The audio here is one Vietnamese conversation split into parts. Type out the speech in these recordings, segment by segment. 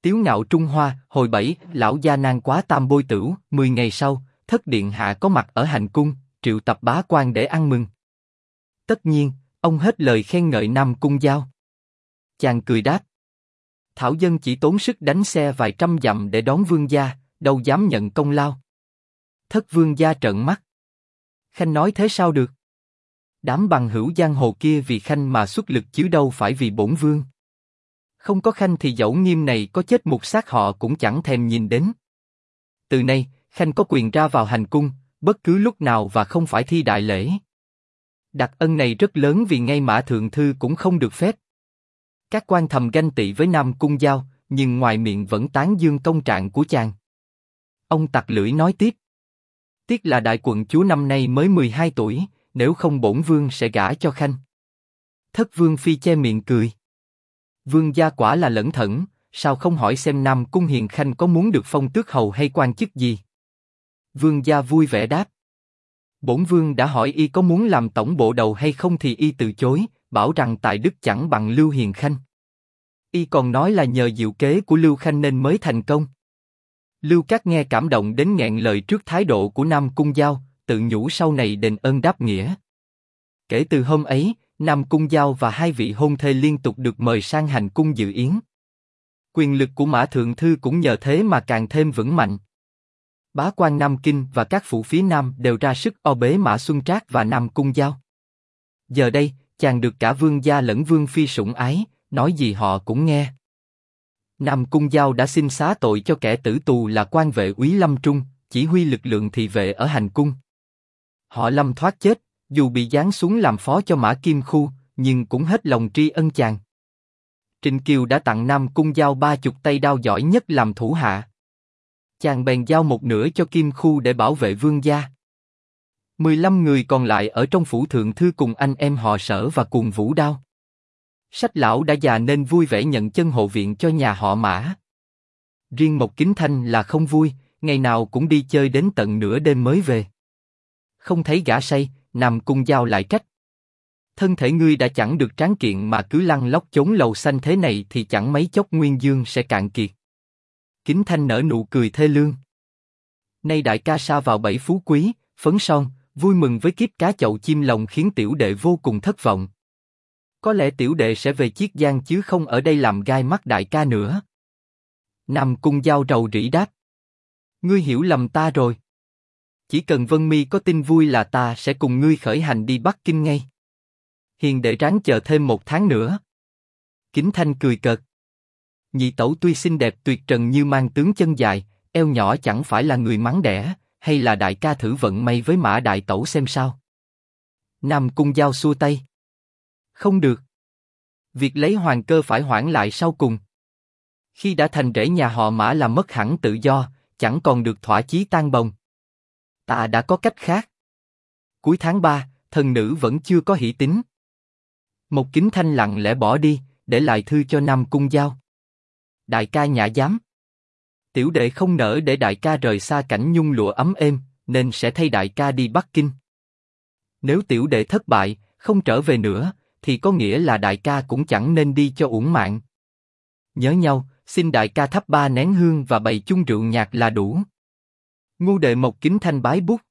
Tiếu ngạo Trung Hoa, hồi 7, lão gia nan quá tam bôi tửu. 10 ngày sau, thất điện hạ có mặt ở hành cung, triệu tập bá quan để ăn mừng. Tất nhiên, ông hết lời khen ngợi Nam Cung Giao. Chàng cười đáp: thảo dân chỉ tốn sức đánh xe vài trăm dặm để đón vương gia, đâu dám nhận công lao. Thất vương gia trợn mắt. Khanh nói thế sao được? Đám bằng hữu giang hồ kia vì Khanh mà xuất lực chứ đâu phải vì bổn vương. Không có Khanh thì dẫu Nghiêm này có chết mục xác họ cũng chẳng thèm nhìn đến. Từ nay, Khanh có quyền ra vào hành cung, bất cứ lúc nào và không phải thi đại lễ. Đặc ân này rất lớn vì ngay Mã Thượng Thư cũng không được phép. Các quan thầm ganh tị với Nam Cung Giao, nhưng ngoài miệng vẫn tán dương công trạng của chàng. Ông tặc lưỡi nói tiếp: tiếc là đại quận chúa năm nay mới 12 tuổi, nếu không bổn vương sẽ gả cho Khanh. Thất vương phi che miệng cười: vương gia quả là lẩn thẩn, sao không hỏi xem Nam Cung Hiền Khanh có muốn được phong tước hầu hay quan chức gì? Vương gia vui vẻ đáp: bổn vương đã hỏi y có muốn làm tổng bộ đầu hay không thì y từ chối, bảo rằng tài đức chẳng bằng Lưu Hiền Khanh. Y còn nói là nhờ diệu kế của Lưu Khanh nên mới thành công. Lưu Cát nghe cảm động đến nghẹn lời trước thái độ của Nam Cung Giao, tự nhủ sau này đền ơn đáp nghĩa. Kể từ hôm ấy, Nam Cung Giao và hai vị hôn thê liên tục được mời sang hành cung dự yến. Quyền lực của Mã Thượng Thư cũng nhờ thế mà càng thêm vững mạnh. Bá quan Nam Kinh và các phủ phía Nam đều ra sức o bế Mã Xuân Trác và Nam Cung Giao. Giờ đây, chàng được cả vương gia lẫn vương phi sủng ái, nói gì họ cũng nghe. Nam Cung Giao đã xin xá tội cho kẻ tử tù là quan vệ úy Lâm Trung, chỉ huy lực lượng thị vệ ở hành cung. Họ Lâm thoát chết, dù bị giáng xuống làm phó cho Mã Kim Khu, nhưng cũng hết lòng tri ân chàng. Trịnh Kiều đã tặng Nam Cung Giao 30 tay đao giỏi nhất làm thủ hạ. Chàng bèn giao một nửa cho Kim Khu để bảo vệ vương gia. 15 người còn lại ở trong phủ thượng thư cùng anh em họ Sở và cùng Vũ Đao. Sách lão đã già nên vui vẻ nhận chân hộ viện cho nhà họ Mã. Riêng Mộc Kính Thanh là không vui, ngày nào cũng đi chơi đến tận nửa đêm mới về. Không thấy gã say, Nam Cung Giao lại trách: thân thể ngươi đã chẳng được tráng kiện mà cứ lăn lóc chốn lầu xanh thế này thì chẳng mấy chốc nguyên dương sẽ cạn kiệt. Kính Thanh nở nụ cười thê lương: nay đại ca sa vào bẫy phú quý, phấn son, vui mừng với kiếp cá chậu chim lồng khiến tiểu đệ vô cùng thất vọng. Có lẽ tiểu đệ sẽ về Chiết Giang chứ không ở đây làm gai mắt đại ca nữa. Nam Cung Giao rầu rĩ đáp: ngươi hiểu lầm ta rồi. Chỉ cần Vân Mi có tin vui là ta sẽ cùng ngươi khởi hành đi Bắc Kinh ngay. Hiền đệ ráng chờ thêm 1 tháng nữa. Kính Thanh cười cợt: nhị tẩu tuy xinh đẹp tuyệt trần như mang tướng chân dài, eo nhỏ chẳng phải là người mắng đẻ, hay là đại ca thử vận may với Mã đại tẩu xem sao. Nam Cung Giao xua tay: không được. Việc lấy hoàng cơ phải hoãn lại sau cùng. Khi đã thành rễ nhà họ Mã là mất hẳn tự do, chẳng còn được thỏa chí tan bồng. Ta đã có cách khác. Cuối tháng 3, thần nữ vẫn chưa có hỷ tín. Một Kính Thanh lặng lẽ bỏ đi, để lại thư cho Nam Cung Giao: đại ca nhã dám. Tiểu đệ không nỡ để đại ca rời xa cảnh nhung lụa ấm êm, nên sẽ thay đại ca đi Bắc Kinh. Nếu tiểu đệ thất bại, không trở về nữa, thì có nghĩa là đại ca cũng chẳng nên đi cho uổng mạng. Nhớ nhau, xin đại ca thắp 3 nén hương và bày chung rượu nhạc là đủ. Ngu đệ Mộc Kính Thanh bái bút.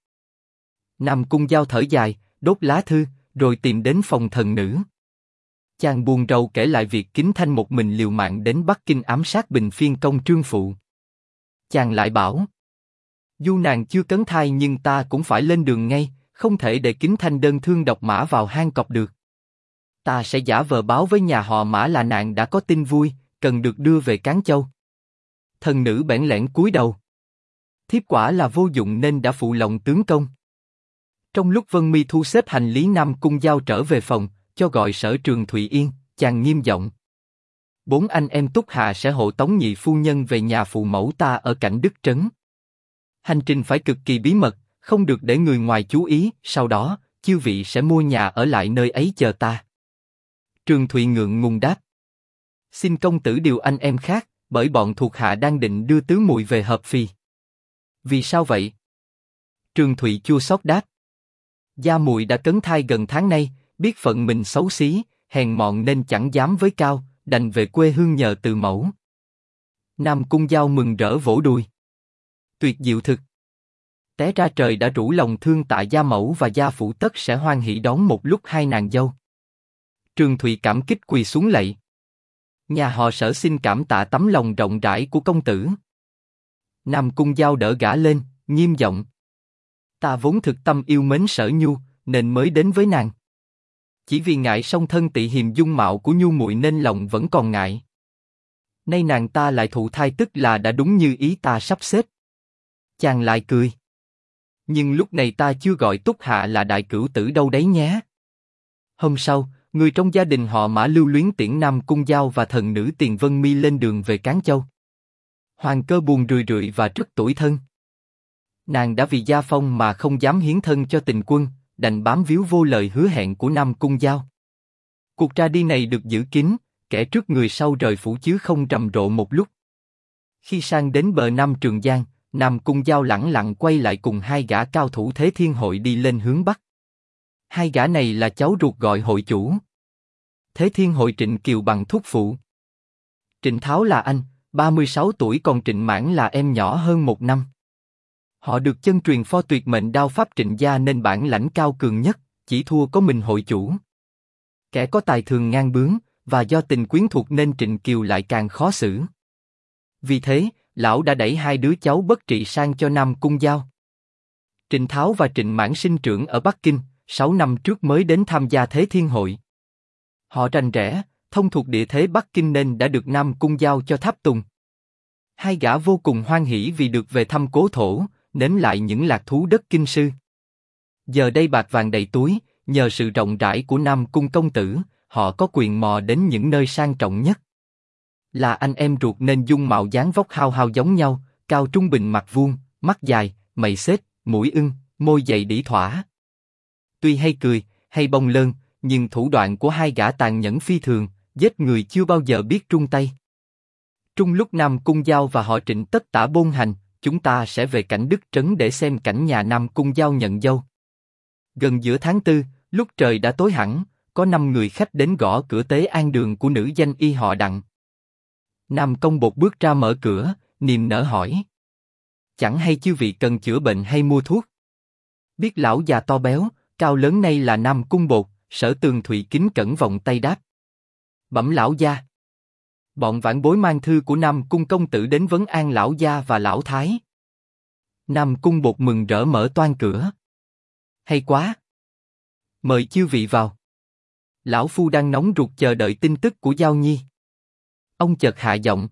Nam Cung Giao thở dài, đốt lá thư, rồi tìm đến phòng thần nữ. Chàng buồn rầu kể lại việc Kính Thanh một mình liều mạng đến Bắc Kinh ám sát Bình Phiên công Trương Phụ. Chàng lại bảo: dù nàng chưa cấn thai nhưng ta cũng phải lên đường ngay, không thể để Kính Thanh đơn thương độc mã vào hang cọp được. Ta sẽ giả vờ báo với nhà họ Mã là nàng đã có tin vui, cần được đưa về Cán Châu. Thần nữ bẽn lẽn cúi đầu: thiếp quả là vô dụng nên đã phụ lòng tướng công. Trong lúc Vân Mi thu xếp hành lý, Nam Cung Giao trở về phòng, cho gọi Sở Trường Thụy Yên, chàng nghiêm giọng: 4 anh em Túc Hạ sẽ hộ tống nhị phu nhân về nhà phụ mẫu ta ở Cảnh Đức Trấn. Hành trình phải cực kỳ bí mật, không được để người ngoài chú ý, sau đó, chư vị sẽ mua nhà ở lại nơi ấy chờ ta. Trường Thụy ngượng ngùng đáp: xin công tử điều anh em khác, bởi bọn thuộc hạ đang định đưa tứ muội về Hợp Phì. Vì sao vậy? Trường Thụy chua xót đáp: gia muội đã cấn thai gần tháng nay, biết phận mình xấu xí, hèn mọn nên chẳng dám với cao, đành về quê hương nhờ từ mẫu. Nam Cung Giao mừng rỡ vỗ đùi. Tuyệt diệu thực. Té ra trời đã rủ lòng thương tại gia mẫu và gia phụ tất sẽ hoan hỷ đón một lúc hai nàng dâu. Trường Thụy cảm kích quỳ xuống lạy. Nhà họ Sở xin cảm tạ tấm lòng rộng rãi của công tử. Nam Cung Giao đỡ gã lên, nghiêm giọng. Ta vốn thực tâm yêu mến Sở Nhu, nên mới đến với nàng. Chỉ vì ngại song thân tị hiềm dung mạo của Nhu muội nên lòng vẫn còn ngại. Nay nàng ta lại thụ thai tức là đã đúng như ý ta sắp xếp. Chàng lại cười. Nhưng lúc này ta chưa gọi Túc Hạ là đại cửu tử đâu đấy nhé. Hôm sau, người trong gia đình họ Mã lưu luyến tiễn Nam Cung Giao và thần nữ Tiền Vân Mi lên đường về Cán Châu. Hoàng Cơ buồn rười rượi và rất tủi thân. Nàng đã vì gia phong mà không dám hiến thân cho Tình Quân, đành bám víu vô lời hứa hẹn của Nam Cung Giao. Cuộc ra đi này được giữ kín, kẻ trước người sau rời phủ chứ không rầm rộ một lúc. Khi sang đến bờ Nam Trường Giang, Nam Cung Giao lẳng lặng quay lại cùng hai gã cao thủ Thế Thiên Hội đi lên hướng Bắc. Hai gã này là cháu ruột gọi hội chủ. Thế Thiên Hội Trịnh Kiều bằng thúc phụ. Trịnh Tháo là anh, 36 tuổi, còn Trịnh Mãn là em nhỏ hơn 1 năm. Họ được chân truyền pho tuyệt mệnh đao pháp Trịnh gia nên bản lãnh cao cường nhất, chỉ thua có mình hội chủ. Kẻ có tài thường ngang bướng, và do tình quyến thuộc nên Trịnh Kiều lại càng khó xử. Vì thế, lão đã đẩy hai đứa cháu bất trị sang cho Nam Cung Giao. Trịnh Tháo và Trịnh Mãn sinh trưởng ở Bắc Kinh, 6 năm trước mới đến tham gia Thế Thiên Hội. Họ rành rẽ, thông thuộc địa thế Bắc Kinh nên đã được Nam Cung Giao cho tháp tùng. Hai gã vô cùng hoan hỉ vì được về thăm cố thổ, nếm lại những lạc thú đất kinh sư. Giờ đây bạc vàng đầy túi, nhờ sự rộng rãi của Nam Cung công tử, họ có quyền mò đến những nơi sang trọng nhất. Là anh em ruột nên dung mạo dáng vóc hao hao giống nhau, cao trung bình mặt vuông, mắt dài, mày xếch, mũi ưng, môi dày đĩ thỏa. Tuy hay cười, hay bông lơn, nhưng thủ đoạn của hai gã tàn nhẫn phi thường, giết người chưa bao giờ biết trung tay. Trung lúc Nam Cung Giao và họ Trịnh tất tả bôn hành, chúng ta sẽ về cảnh Đức Trấn để xem cảnh nhà Nam Cung Giao nhận dâu. Gần giữa tháng 4, lúc trời đã tối hẳn, có 5 người khách đến gõ cửa tế an đường của nữ danh y họ Đặng. Nam Công Bột bước ra mở cửa, niềm nở hỏi. Chẳng hay chư vị cần chữa bệnh hay mua thuốc? Biết lão già to béo, cao lớn này là Nam Cung Bột, Sở Tường Thụy kính cẩn vòng tay đáp. Bẩm lão gia. Bọn vãn bối mang thư của Nam Cung công tử đến vấn an lão gia và lão thái. Nam Cung Bột mừng rỡ mở toang cửa. Hay quá. Mời chư vị vào. Lão phu đang nóng ruột chờ đợi tin tức của Giao Nhi. Ông chợt hạ giọng.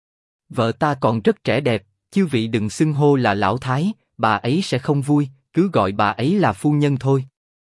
Vợ ta còn rất trẻ đẹp, chư vị đừng xưng hô là lão thái, bà ấy sẽ không vui, cứ gọi bà ấy là phu nhân thôi.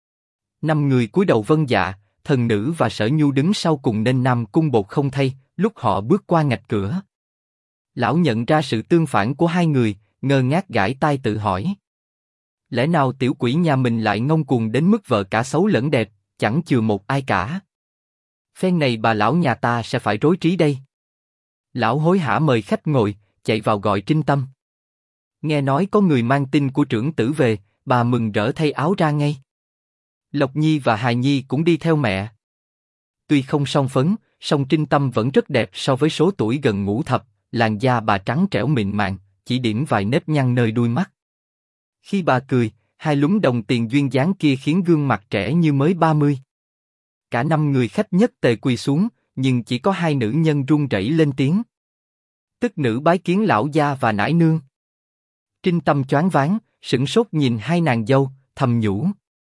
5 người cúi đầu vâng dạ, thần nữ và Sở Nhu đứng sau cùng nên Nam Cung Bột không thay. Lúc họ bước qua ngạch cửa, lão nhận ra sự tương phản của hai người, ngơ ngác gãi tai tự hỏi. Lẽ nào tiểu quỷ nhà mình lại ngông cuồng đến mức vợ cả xấu lẫn đẹp, chẳng chừa một ai cả. Phen này bà lão nhà ta sẽ phải rối trí đây. Lão hối hả mời khách ngồi, chạy vào gọi Trinh Tâm. Nghe nói có người mang tin của trưởng tử về, bà mừng rỡ thay áo ra ngay. Lộc Nhi và Hài Nhi cũng đi theo mẹ. Tuy không song phấn, song Trinh Tâm vẫn rất đẹp so với số tuổi gần ngũ thập, làn da bà trắng trẻo mịn màng, chỉ điểm vài nếp nhăn nơi đuôi mắt. Khi bà cười, hai lúm đồng tiền duyên dáng kia khiến gương mặt trẻ như mới 30. Cả 5 người khách nhất tề quỳ xuống, nhưng chỉ có 2 nữ nhân run rẩy lên tiếng. Tức nữ bái kiến lão gia và nải nương. Trinh Tâm choáng váng, sửng sốt nhìn hai nàng dâu, thầm nhủ.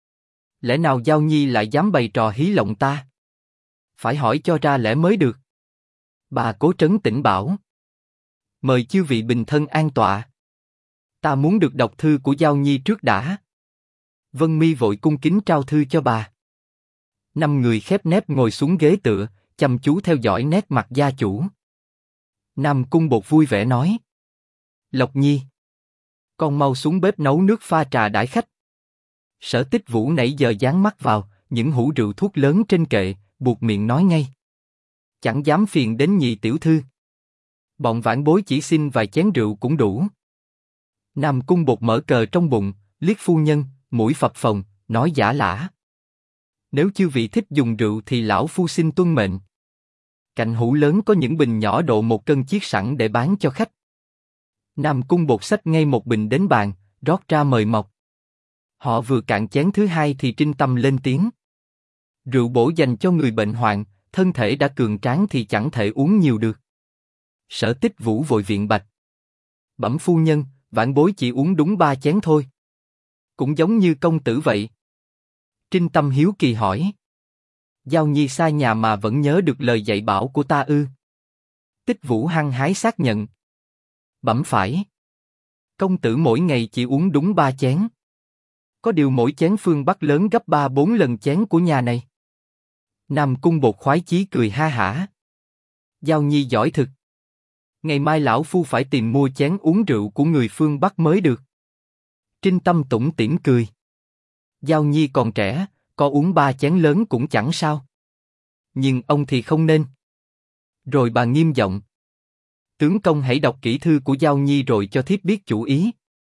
Lẽ nào Giao Nhi lại dám bày trò hí lộng ta? Phải hỏi cho ra lẽ mới được. Bà cố trấn tĩnh bảo. Mời chư vị bình thân an tọa. Ta muốn được đọc thư của Giao Nhi trước đã. Vân Mi vội cung kính trao thư cho bà. 5 người khép nép ngồi xuống ghế tựa, chăm chú theo dõi nét mặt gia chủ. Nam Cung Bột vui vẻ nói. Lộc Nhi, con mau xuống bếp nấu nước pha trà đãi khách. Sở Tích Vũ nãy giờ dán mắt vào những hũ rượu thuốc lớn trên kệ, buộc miệng nói ngay. Chẳng dám phiền đến nhị tiểu thư. Bọn vãn bối chỉ xin vài chén rượu cũng đủ. Nam Cung Bột mở cờ trong bụng, liếc phu nhân, mũi phập phồng, nói giả lả. Nếu chư vị thích dùng rượu thì lão phu xin tuân mệnh. Cạnh hũ lớn có những bình nhỏ độ 1 cân chiết sẵn để bán cho khách. Nam Cung Bột xách ngay một bình đến bàn, rót ra mời mọc. Họ vừa cạn chén thứ hai thì Trinh Tâm lên tiếng. Rượu bổ dành cho người bệnh hoạn, thân thể đã cường tráng thì chẳng thể uống nhiều được. Sở Tích Vũ vội viện bạch. Bẩm phu nhân, vãn bối chỉ uống đúng 3 chén thôi. Cũng giống như công tử vậy. Trinh Tâm hiếu kỳ hỏi. Giao Nhi xa nhà mà vẫn nhớ được lời dạy bảo của ta ư? Tích Vũ hăng hái xác nhận. Bẩm phải. Công tử mỗi ngày chỉ uống đúng 3 chén. Có điều mỗi chén phương Bắc lớn gấp 3-4 lần chén của nhà này. Nam Cung Bột khoái chí cười ha hả. Giao Nhi giỏi thực. Ngày mai lão phu phải tìm mua chén uống rượu của người phương Bắc mới được. Trinh Tâm tủm tỉm cười. Giao Nhi còn trẻ, có uống 3 chén lớn cũng chẳng sao. Nhưng ông thì không nên. Rồi bà nghiêm giọng. Tướng công hãy đọc kỹ thư của Giao Nhi rồi cho thiếp biết chủ ý.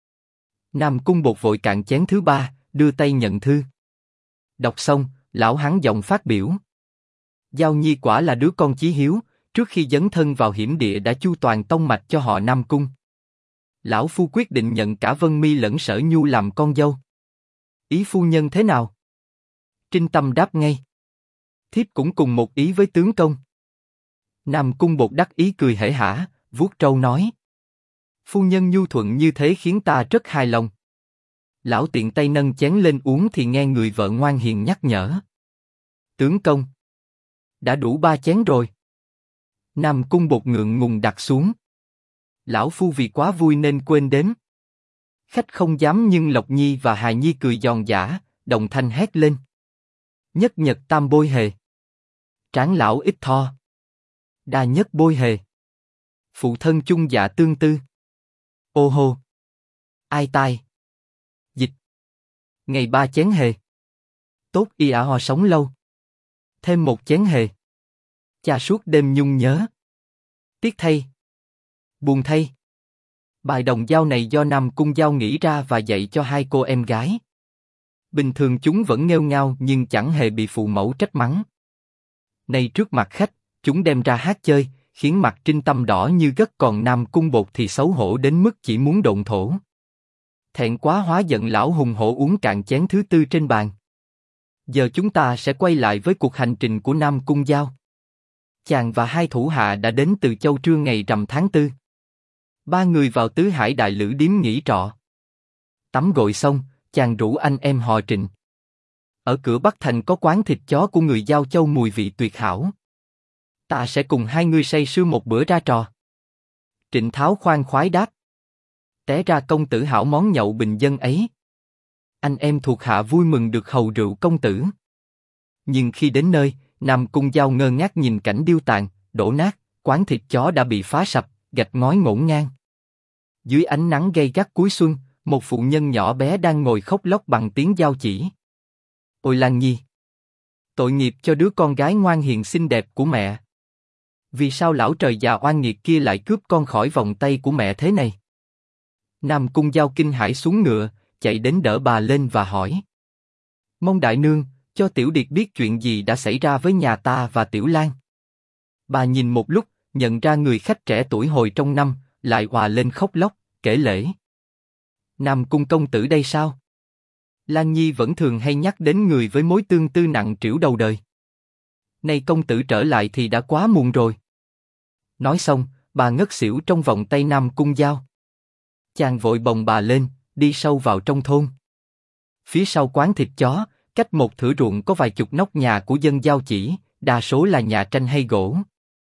Nam Cung Bột vội cạn chén thứ 3, đưa tay nhận thư. Đọc xong, lão hắn giọng phát biểu. Giao Nhi quả là đứa con chí hiếu, trước khi dấn thân vào hiểm địa đã chu toàn tông mạch cho họ Nam Cung. Lão phu quyết định nhận cả Vân Mi lẫn Sở Nhu làm con dâu. Ý phu nhân thế nào? Trinh Tâm đáp ngay. Thiếp cũng cùng một ý với tướng công. Nam Cung Bột đắc ý cười hể hả, vuốt trâu nói. Phu nhân nhu thuận như thế khiến ta rất hài lòng. Lão tiện tay nâng chén lên uống thì nghe người vợ ngoan hiền nhắc nhở. Tướng công. Đã đủ 3 chén rồi. Nam Cung Bột ngượng ngùng đặt xuống. Lão phu vì quá vui nên quên đếm. Khách không dám nhưng Lộc Nhi và Hài Nhi cười giòn giã, đồng thanh hét lên. Nhất nhật tam bôi hề. Tráng lão ít tho. Đa nhất bôi hề. Phụ thân chung dạ tương tư. Ô hô. Ai tai. Dịch. Ngày 3 chén hề. Tốt y ả ho sống lâu. Thêm 1 chén hề. Cha suốt đêm nhung nhớ. Tiếc thay. Buồn thay. Bài đồng dao này do Nam Cung Giao nghĩ ra và dạy cho 2 cô em gái. Bình thường chúng vẫn nghêu ngao nhưng chẳng hề bị phụ mẫu trách mắng. Nay trước mặt khách, chúng đem ra hát chơi, khiến mặt Trinh Tâm đỏ như gất, còn Nam Cung Bột thì xấu hổ đến mức chỉ muốn độn thổ. Thẹn quá hóa giận, lão hùng hổ uống cạn chén thứ 4 trên bàn. Giờ chúng ta sẽ quay lại với cuộc hành trình của Nam Cung Giao. Chàng và 2 thủ hạ đã đến từ Châu Trương ngày rằm tháng 4. 3 người vào Tứ Hải Đại Lữ điếm nghỉ trọ. Tắm gội xong, chàng rủ anh em họ Trịnh. Ở cửa Bắc Thành có quán thịt chó của người Giao Châu mùi vị tuyệt hảo. Ta sẽ cùng 2 người say sưa một bữa ra trò. Trịnh Tháo khoan khoái đáp. Té ra công tử hảo món nhậu bình dân ấy. Anh em thuộc hạ vui mừng được hầu rượu công tử. Nhưng khi đến nơi, Nam Cung Giao ngơ ngác nhìn cảnh điêu tàn, đổ nát, quán thịt chó đã bị phá sập, gạch ngói ngổn ngang. Dưới ánh nắng gay gắt cuối xuân, một phụ nhân nhỏ bé đang ngồi khóc lóc bằng tiếng Giao chỉ. Ôi Lan Nhi! Tội nghiệp cho đứa con gái ngoan hiền xinh đẹp của mẹ. Vì sao lão trời già oan nghiệt kia lại cướp con khỏi vòng tay của mẹ thế này? Nam Cung Giao kinh hãi xuống ngựa, chạy đến đỡ bà lên và hỏi. Mong đại nương, cho Tiểu Điệt biết chuyện gì đã xảy ra với nhà ta và Tiểu Lan. Bà nhìn một lúc, nhận ra người khách trẻ tuổi hồi trong năm, lại òa lên khóc lóc, kể lể. Nam Cung công tử đây sao? Lan Nhi vẫn thường hay nhắc đến người với mối tương tư nặng trĩu đầu đời. Nay công tử trở lại thì đã quá muộn rồi. Nói xong, bà ngất xỉu trong vòng tay Nam Cung Giao. Chàng vội bồng bà lên, đi sâu vào trong thôn. Phía sau quán thịt chó, cách một thửa ruộng có vài chục nóc nhà của dân Giao chỉ, đa số là nhà tranh hay gỗ.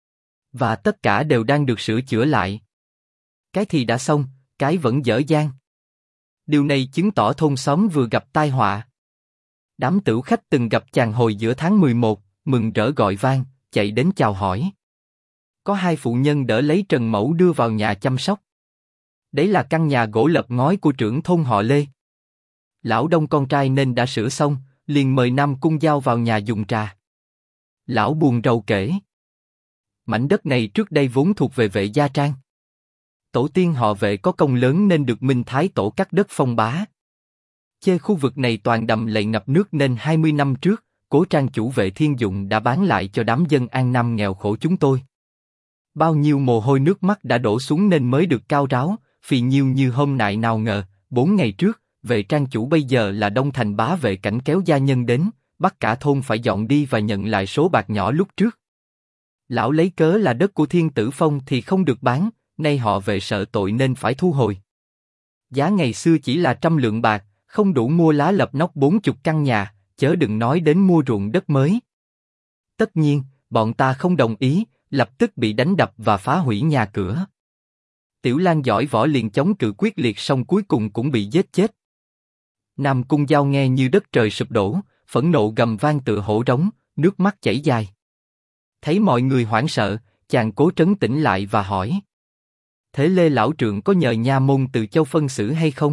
Và tất cả đều đang được sửa chữa lại. Cái thì đã xong, cái vẫn dở dang. Điều này chứng tỏ thôn xóm vừa gặp tai họa. Đám tửu khách từng gặp chàng hồi giữa tháng 11, mừng rỡ gọi vang, chạy đến chào hỏi. Có 2 phụ nhân đỡ lấy Trần Mẫu đưa vào nhà chăm sóc. Đấy là căn nhà gỗ lợp ngói của trưởng thôn họ Lê. Lão đông con trai nên đã sửa xong, liền mời Nam Cung Giao vào nhà dùng trà. Lão buồn rầu kể. Mảnh đất này trước đây vốn thuộc về Vệ Gia Trang. Tổ tiên họ Vệ có công lớn nên được Minh Thái Tổ cắt đất phong bá. Chê khu vực này toàn đầm lầy ngập nước nên 20 năm trước, Cố trang chủ Vệ Thiên Dụng đã bán lại cho đám dân An Nam nghèo khổ chúng tôi. Bao nhiêu mồ hôi nước mắt đã đổ xuống nên mới được cao ráo, phì nhiêu như hôm nại nào ngờ, 4 ngày trước, Vệ trang chủ bây giờ là Đông Thành bá Vệ Cảnh kéo gia nhân đến, bắt cả thôn phải dọn đi và nhận lại số bạc nhỏ lúc trước. Lão lấy cớ là đất của Thiên Tử Phong thì không được bán, nay họ Vệ sợ tội nên phải thu hồi. Giá ngày xưa chỉ là 100 lượng bạc, không đủ mua lá lập nóc 40 căn nhà, chớ đừng nói đến mua ruộng đất mới. Tất nhiên, bọn ta không đồng ý, lập tức bị đánh đập và phá hủy nhà cửa. Tiểu Lang giỏi võ liền chống cự quyết liệt, song cuối cùng cũng bị giết chết. Nam Cung Giao nghe như đất trời sụp đổ, phẫn nộ gầm vang tựa hổ trống, nước mắt chảy dài. Thấy mọi người hoảng sợ, chàng cố trấn tĩnh lại và hỏi: thế Lê lão trượng có nhờ nha môn Từ Châu phân xử hay không?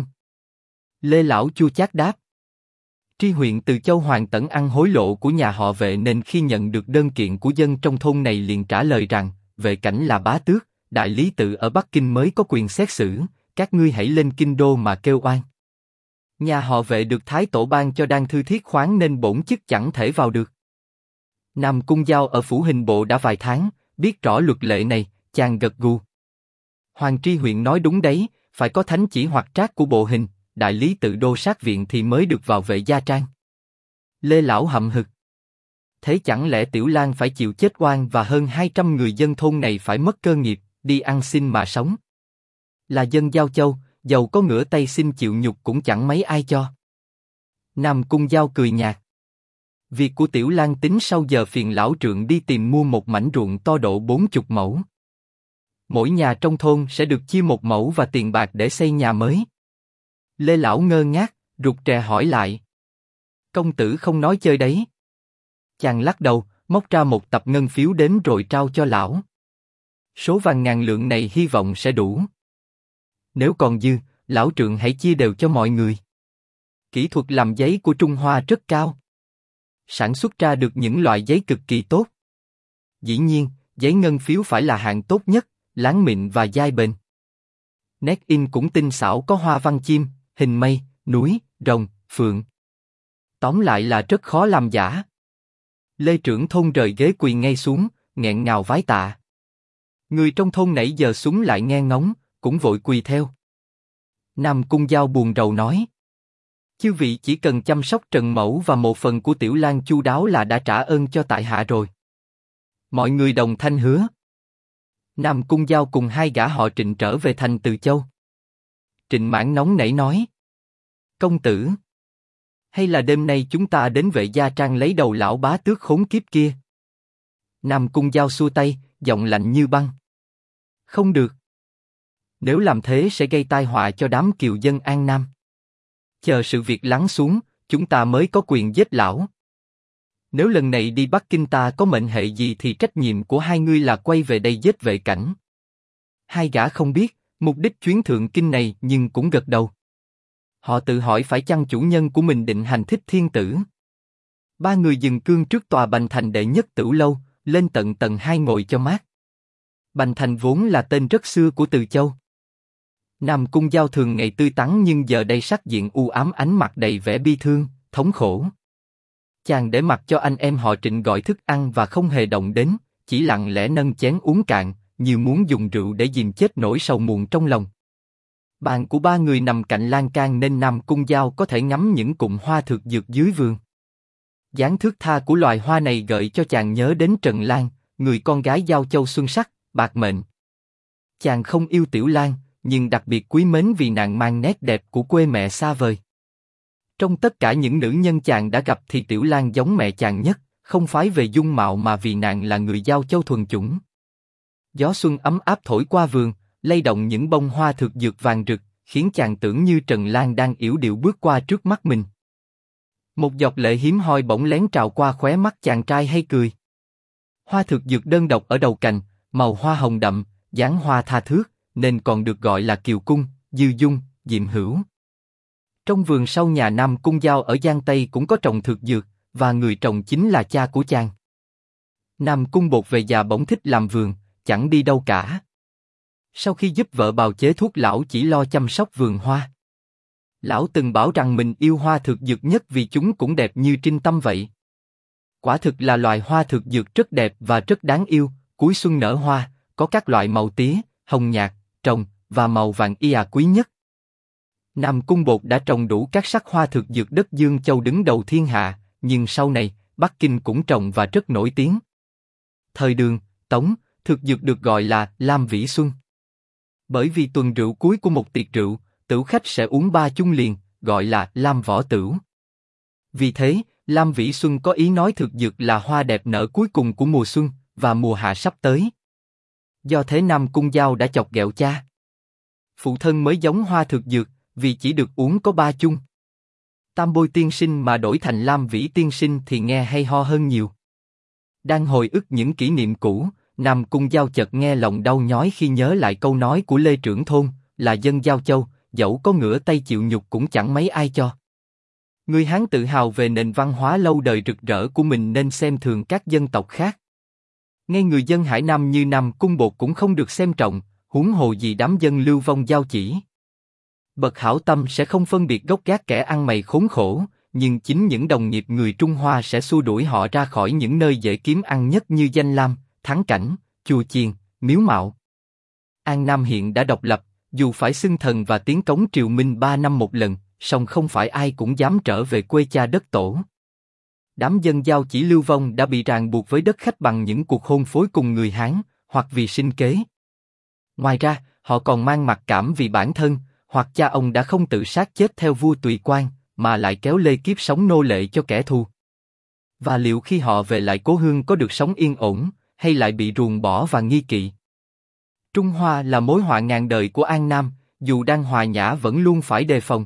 Lê lão chua chát đáp: tri huyện Từ Châu Hoàng Tẩn ăn hối lộ của nhà họ Vệ nên khi nhận được đơn kiện của dân trong thôn này liền trả lời rằng Vệ Cảnh là bá tước, đại lý tự ở Bắc Kinh mới có quyền xét xử, các ngươi hãy lên kinh đô mà kêu oan. Nhà họ Vệ được Thái Tổ ban cho đan thư thiết khoáng nên bổn chức chẳng thể vào được. Nam Cung Giao ở phủ hình bộ đã vài tháng, biết rõ luật lệ này, chàng gật gù. Hoàng tri huyện nói đúng đấy, phải có thánh chỉ hoặc trác của bộ hình, đại lý tự đô sát viện thì mới được vào Vệ gia trang. Lê lão hậm hực: thế chẳng lẽ Tiểu Lang phải chịu chết oan và hơn 200 người dân thôn này phải mất cơ nghiệp, đi ăn xin mà sống? Là dân Giao Châu, dầu có ngửa tay xin chịu nhục cũng chẳng mấy ai cho. Nam Cung Giao cười nhạt: việc của Tiểu Lang tính sau giờ phiền lão trượng đi tìm mua một mảnh ruộng to độ 40 mẫu. Mỗi nhà trong thôn sẽ được chia 1 mẫu và tiền bạc để xây nhà mới. Lê lão ngơ ngác, rụt rè hỏi lại: công tử không nói chơi đấy? Chàng lắc đầu, móc ra một tập ngân phiếu đến rồi trao cho lão. Số vàng ngàn lượng này hy vọng sẽ đủ. Nếu còn dư, lão trượng hãy chia đều cho mọi người. Kỹ thuật làm giấy của Trung Hoa rất cao. Sản xuất ra được những loại giấy cực kỳ tốt. Dĩ nhiên, giấy ngân phiếu phải là hạng tốt nhất, láng mịn và dai bền. Nét in cũng tinh xảo, có hoa văn chim, hình mây, núi, rồng, phượng. Tóm lại là rất khó làm giả. Lê trưởng thôn rời ghế quỳ ngay xuống, nghẹn ngào vái tạ. Người trong thôn nãy giờ súng lại nghe ngóng, cũng vội quỳ theo. Nam Cung Giao buồn rầu nói: chư vị chỉ cần chăm sóc Trần Mẫu và một phần của Tiểu Lang chu đáo là đã trả ơn cho tại hạ rồi. Mọi người đồng thanh hứa. Nam Cung Giao cùng 2 gã họ Trịnh trở về thành Từ Châu. Trịnh Mãn nóng nảy nói: công tử, hay là đêm nay chúng ta đến Vệ gia trang lấy đầu lão bá tước khốn kiếp kia? Nam Cung Giao xua tay, giọng lạnh như băng: không được. Nếu làm thế sẽ gây tai họa cho đám kiều dân An Nam. Chờ sự việc lắng xuống, chúng ta mới có quyền giết lão. Nếu lần này đi Bắc Kinh ta có mệnh hệ gì thì trách nhiệm của hai ngươi là quay về đây giết Vệ Cảnh. 2 gã không biết mục đích chuyến thượng kinh này nhưng cũng gật đầu. Họ tự hỏi phải chăng chủ nhân của mình định hành thích thiên tử. 3 người dừng cương trước tòa Bành Thành đệ nhất Tửu lâu, lên tận tầng 2 ngồi cho mát. Bành Thành vốn là tên rất xưa của Từ Châu. Nam Cung Giao thường ngày tươi tắn nhưng giờ đây sắc diện u ám, ánh mặt đầy vẻ bi thương, thống khổ. Chàng để mặc cho anh em họ Trịnh gọi thức ăn và không hề động đến, chỉ lặng lẽ nâng chén uống cạn, như muốn dùng rượu để dìm chết nỗi sầu muộn trong lòng. Bàn của 3 người nằm cạnh lan can nên Nam Cung Giao có thể ngắm những cụm hoa thược dược dưới vườn. Dáng thước tha của loài hoa này gợi cho chàng nhớ đến Trần Lan, người con gái Giao Châu xuân sắc, bạc mệnh. Chàng không yêu Tiểu Lan, nhưng đặc biệt quý mến vì nàng mang nét đẹp của quê mẹ xa vời. Trong tất cả những nữ nhân chàng đã gặp thì Tiểu Lan giống mẹ chàng nhất, không phải về dung mạo mà vì nàng là người Giao Châu thuần chủng. Gió xuân ấm áp thổi qua vườn, lay động những bông hoa thực dược vàng rực, khiến chàng tưởng như Trần Lan đang yểu điệu bước qua trước mắt mình. Một giọt lệ hiếm hoi bỗng lén trào qua khóe mắt chàng trai hay cười. Hoa thực dược đơn độc ở đầu cành, màu hoa hồng đậm, dáng hoa tha thước, nên còn được gọi là Kiều Cung, Dư Dung, Diệm Hữu. Trong vườn sau nhà Nam Cung Giao ở Giang Tây cũng có trồng thực dược, và người trồng chính là cha của chàng. Nam Cung Bột về già bỗng thích làm vườn, chẳng đi đâu cả. Sau khi giúp vợ bào chế thuốc, lão chỉ lo chăm sóc vườn hoa. Lão từng bảo rằng mình yêu hoa thực dược nhất vì chúng cũng đẹp như trinh tâm vậy. Quả thực là loài hoa thực dược rất đẹp và rất đáng yêu, cuối xuân nở hoa, có các loại màu tía, hồng nhạt, trồng, và màu vàng quý nhất. Nam Cung Bột đã trồng đủ các sắc hoa thực dược đất Dương Châu đứng đầu thiên hạ, nhưng sau này, Bắc Kinh cũng trồng và rất nổi tiếng. Thời Đường, Tống, thực dược được gọi là Lam Vĩ Xuân. Bởi vì tuần rượu cuối của một tiệc rượu, tửu khách sẽ uống 3 chung liền, gọi là Lam Võ Tửu. Vì thế, Lam Vĩ Xuân có ý nói thực dược là hoa đẹp nở cuối cùng của mùa xuân, và mùa hạ sắp tới. Do thế Nam Cung Giao đã chọc ghẹo cha. Phụ thân mới giống hoa thực dược, vì chỉ được uống có 3 chung. Tam Bôi tiên sinh mà đổi thành Lam Vĩ tiên sinh thì nghe hay ho hơn nhiều. Đang hồi ức những kỷ niệm cũ, Nam Cung Giao chợt nghe lòng đau nhói khi nhớ lại câu nói của Lê Trưởng Thôn, là dân Giao Châu, dẫu có ngửa tay chịu nhục cũng chẳng mấy ai cho. Người Hán tự hào về nền văn hóa lâu đời rực rỡ của mình nên xem thường các dân tộc khác. Ngay người dân Hải Nam như Nam Cung Bột cũng không được xem trọng, huống hồ gì đám dân lưu vong Giao Chỉ. Bậc hảo tâm sẽ không phân biệt gốc gác kẻ ăn mày khốn khổ, nhưng chính những đồng nghiệp người Trung Hoa sẽ xua đuổi họ ra khỏi những nơi dễ kiếm ăn nhất như Danh Lam, Thắng Cảnh, Chùa Chiền, Miếu Mạo. An Nam hiện đã độc lập, dù phải xưng thần và tiến cống triều Minh 3 năm một lần, song không phải ai cũng dám trở về quê cha đất tổ. Đám dân Giao Chỉ lưu vong đã bị ràng buộc với đất khách bằng những cuộc hôn phối cùng người Hán, hoặc vì sinh kế. Ngoài ra, họ còn mang mặc cảm vì bản thân, hoặc cha ông đã không tự sát chết theo vua Tùy Quan, mà lại kéo lê kiếp sống nô lệ cho kẻ thù. Và liệu khi họ về lại cố hương có được sống yên ổn, hay lại bị ruồng bỏ và nghi kỵ? Trung Hoa là mối họa ngàn đời của An Nam, dù đang hòa nhã vẫn luôn phải đề phòng.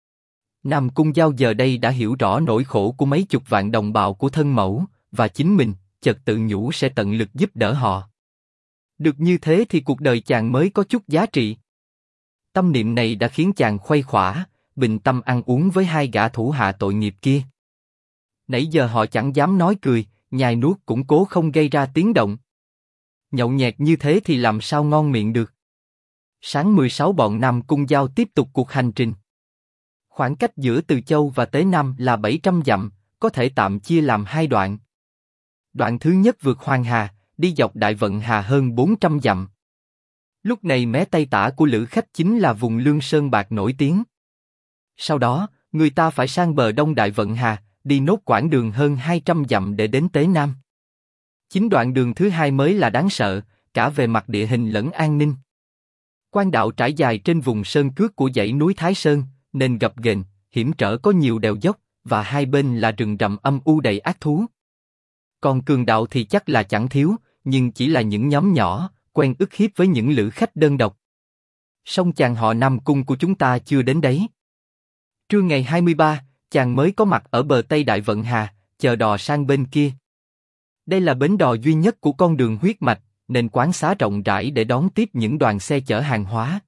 Nam Cung Giao giờ đây đã hiểu rõ nỗi khổ của mấy chục vạn đồng bào của thân mẫu, và chính mình, chợt tự nhủ sẽ tận lực giúp đỡ họ. Được như thế thì cuộc đời chàng mới có chút giá trị. Tâm niệm này đã khiến chàng khuây khỏa, bình tâm ăn uống với 2 gã thủ hạ tội nghiệp kia. Nãy giờ họ chẳng dám nói cười, nhai nuốt cũng cố không gây ra tiếng động. Nhậu nhẹt như thế thì làm sao ngon miệng được. Sáng 16 bọn Nam Cung Giao tiếp tục cuộc hành trình. Khoảng cách giữa Từ Châu và Tế Nam là 700 dặm, có thể tạm chia làm 2 đoạn. Đoạn thứ nhất vượt Hoàng Hà, đi dọc Đại Vận Hà hơn 400 dặm. Lúc này mé tây tả của lữ khách chính là vùng Lương Sơn Bạc nổi tiếng. Sau đó, người ta phải sang bờ đông Đại Vận Hà, đi nốt quãng đường hơn 200 dặm để đến Tế Nam. Chính đoạn đường thứ hai mới là đáng sợ, cả về mặt địa hình lẫn an ninh. Quan đạo trải dài trên vùng sơn cước của dãy núi Thái Sơn, nên gập ghềnh, hiểm trở có nhiều đèo dốc, và hai bên là rừng rậm âm u đầy ác thú. Còn cường đạo thì chắc là chẳng thiếu, nhưng chỉ là những nhóm nhỏ, quen ức hiếp với những lữ khách đơn độc. Song chàng họ Nam Cung của chúng ta chưa đến đấy. Trưa ngày 23, chàng mới có mặt ở bờ Tây Đại Vận Hà, chờ đò sang bên kia. Đây là bến đò duy nhất của con đường huyết mạch, nên quán xá rộng rãi để đón tiếp những đoàn xe chở hàng hóa.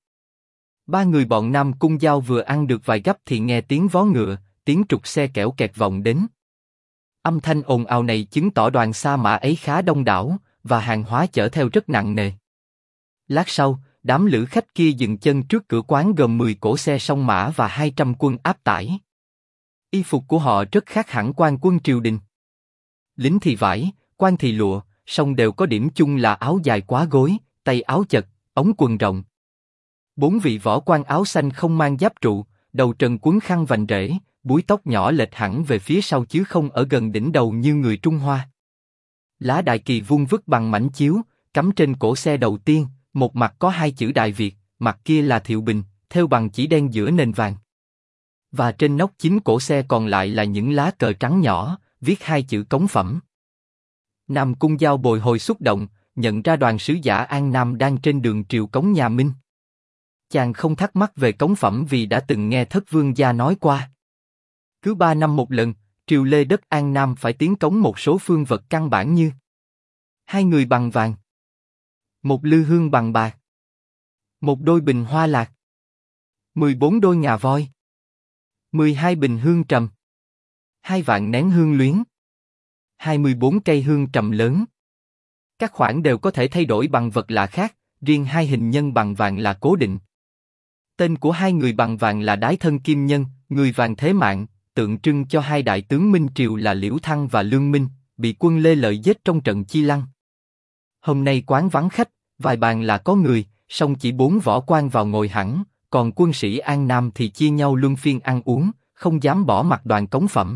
3 người bọn Nam Cung Giao vừa ăn được vài gắp thì nghe tiếng vó ngựa, tiếng trục xe kẽo kẹt vọng đến. Âm thanh ồn ào này chứng tỏ đoàn sa mã ấy khá đông đảo, và hàng hóa chở theo rất nặng nề. Lát sau, đám lữ khách kia dừng chân trước cửa quán gồm 10 cỗ xe song mã và 200 quân áp tải. Y phục của họ rất khác hẳn quan quân triều đình. Lính thì vải, quan thì lụa, song đều có điểm chung là áo dài quá gối, tay áo chật, ống quần rộng. 4 vị võ quan áo xanh không mang giáp trụ, đầu trần quấn khăn vành rễ, búi tóc nhỏ lệch hẳn về phía sau chứ không ở gần đỉnh đầu như người Trung Hoa. Lá đại kỳ vuông vức bằng mảnh chiếu, cắm trên cổ xe đầu tiên, một mặt có 2 chữ Đại Việt, mặt kia là Thiệu Bình, thêu bằng chỉ đen giữa nền vàng. Và trên nóc chính cổ xe còn lại là những lá cờ trắng nhỏ, viết 2 chữ Cống Phẩm. Nam Cung Giao bồi hồi xúc động, nhận ra đoàn sứ giả An Nam đang trên đường triều cống nhà Minh. Chàng không thắc mắc về Cống Phẩm vì đã từng nghe Thất Vương gia nói qua. Cứ 3 năm một lần, triều lê đất An Nam phải tiến cống một số phương vật căn bản như 2 người bằng vàng, 1 lư hương bằng bạc, 1 đôi bình hoa lạc, 14 đôi ngà voi, 12 bình hương trầm, 2 vạn nén hương luyến, 24 cây hương trầm lớn. Các khoản đều có thể thay đổi bằng vật lạ khác, riêng 2 hình nhân bằng vàng là cố định. Tên của 2 người bằng vàng là Đái Thân Kim Nhân, người vàng thế mạng, tượng trưng cho 2 đại tướng Minh Triều là Liễu Thăng và Lương Minh, bị quân Lê Lợi giết trong trận Chi Lăng. Hôm nay quán vắng khách, vài bàn là có người, song chỉ 4 võ quan vào ngồi hẳn, còn quân sĩ An Nam thì chia nhau luân phiên ăn uống, không dám bỏ mặt đoàn cống phẩm.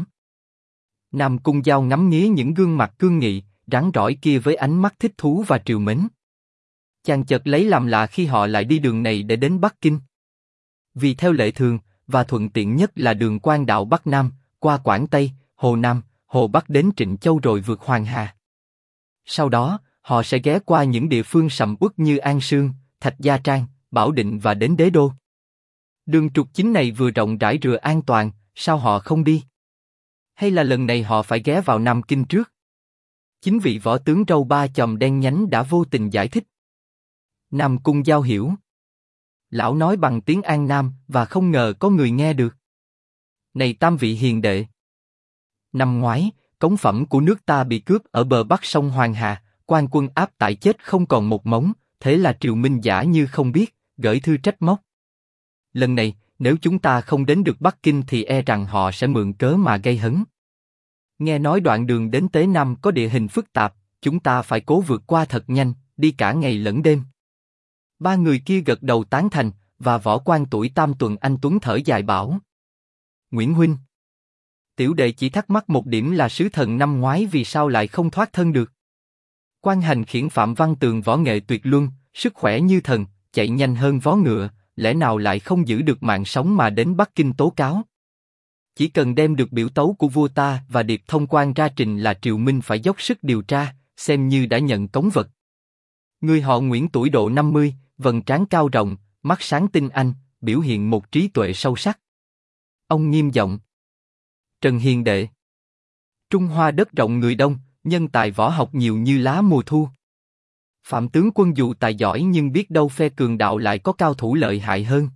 Nam Cung Giao ngắm nghía những gương mặt cương nghị, rắn rỏi kia với ánh mắt thích thú và trìu mến. Chàng chợt lấy làm lạ khi họ lại đi đường này để đến Bắc Kinh. Vì theo lệ thường, và thuận tiện nhất là đường quan đạo Bắc Nam, qua Quảng Tây, Hồ Nam, Hồ Bắc đến Trịnh Châu rồi vượt Hoàng Hà. Sau đó, họ sẽ ghé qua những địa phương sầm uất như An Sương, Thạch Gia Trang, Bảo Định và đến Đế Đô. Đường trục chính này vừa rộng rãi vừa an toàn, sao họ không đi? Hay là lần này họ phải ghé vào Nam Kinh trước? Chính vị võ tướng râu ba chòm đen nhánh đã vô tình giải thích. Nam Cung Giao hiểu. Lão nói bằng tiếng An Nam và không ngờ có người nghe được. Này tam vị hiền đệ! Năm ngoái, cống phẩm của nước ta bị cướp ở bờ bắc sông Hoàng Hà, quan quân áp tại chết không còn một mống, thế là Triều Minh giả như không biết, gửi thư trách móc. Lần này, nếu chúng ta không đến được Bắc Kinh thì e rằng họ sẽ mượn cớ mà gây hấn. Nghe nói đoạn đường đến Tế Nam có địa hình phức tạp, chúng ta phải cố vượt qua thật nhanh, đi cả ngày lẫn đêm. Ba người kia gật đầu tán thành, và võ quan tuổi tam tuần anh Tuấn thở dài bảo: Nguyễn huynh, tiểu đệ chỉ thắc mắc một điểm là sứ thần năm ngoái vì sao lại không thoát thân được. Quan Hành khiển Phạm Văn Tường võ nghệ tuyệt luân, sức khỏe như thần, chạy nhanh hơn vó ngựa, lẽ nào lại không giữ được mạng sống mà đến Bắc Kinh tố cáo? Chỉ cần đem được biểu tấu của vua ta và điệp thông quan ra trình là Triều Minh phải dốc sức điều tra, xem như đã nhận cống vật. Người họ Nguyễn tuổi độ 50, vầng trán cao rộng, mắt sáng tinh anh, biểu hiện một trí tuệ sâu sắc. Ông nghiêm giọng: Trần hiền đệ, Trung Hoa đất rộng người đông, nhân tài võ học nhiều như lá mùa thu. Phạm tướng quân dù tài giỏi nhưng biết đâu phe cường đạo lại có cao thủ lợi hại hơn.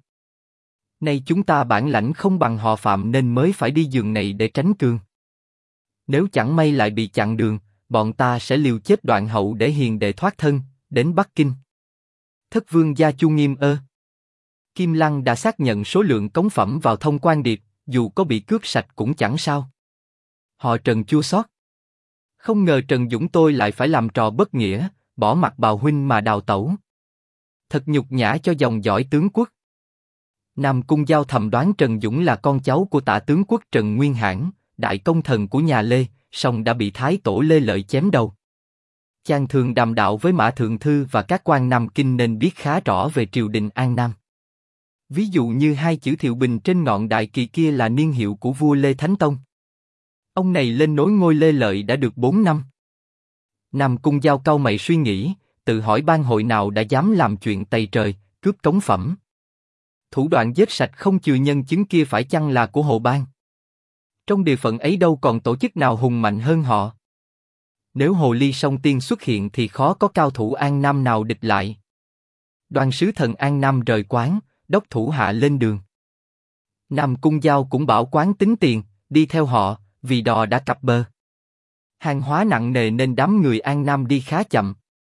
Nay chúng ta bản lãnh không bằng họ Phạm nên mới phải đi giường này để tránh cương. Nếu chẳng may lại bị chặn đường, bọn ta sẽ liều chết đoạn hậu để hiền đệ thoát thân, đến Bắc Kinh. Thất vương gia Chu Nghiêm ơ! Kim Lăng đã xác nhận số lượng cống phẩm vào thông quan điệp, dù có bị cướp sạch cũng chẳng sao. Họ Trần chua xót. Không ngờ Trần Dũng tôi lại phải làm trò bất nghĩa, bỏ mặt bào huynh mà đào tẩu. Thật nhục nhã cho dòng dõi tướng quốc. Nam Cung Giao thầm đoán Trần Dũng là con cháu của Tả tướng quốc Trần Nguyên Hãn, đại công thần của nhà Lê, song đã bị Thái tổ Lê Lợi chém đầu. Chàng thường đàm đạo với Mã Thượng Thư và các quan Nam Kinh nên biết khá rõ về triều đình An Nam. Ví dụ như hai chữ Thiệu Bình trên ngọn đại kỳ kia là niên hiệu của vua Lê Thánh Tông. Ông này lên nối ngôi Lê Lợi đã được 4 năm. Nam Cung Giao cau mày suy nghĩ, tự hỏi ban hội nào đã dám làm chuyện tày trời, cướp cống phẩm. Thủ đoạn giết sạch không chừa nhân chứng kia phải chăng là của Hồ Bang? Trong địa phận ấy đâu còn tổ chức nào hùng mạnh hơn họ. Nếu Hồ Ly Song Tiên xuất hiện thì khó có cao thủ An Nam nào địch lại. Đoàn sứ thần An Nam rời quán, đốc thủ hạ lên đường. Nam Cung Giao cũng bảo quán tính tiền, đi theo họ, vì đò đã cập bờ. Hàng hóa nặng nề nên đám người An Nam đi khá chậm.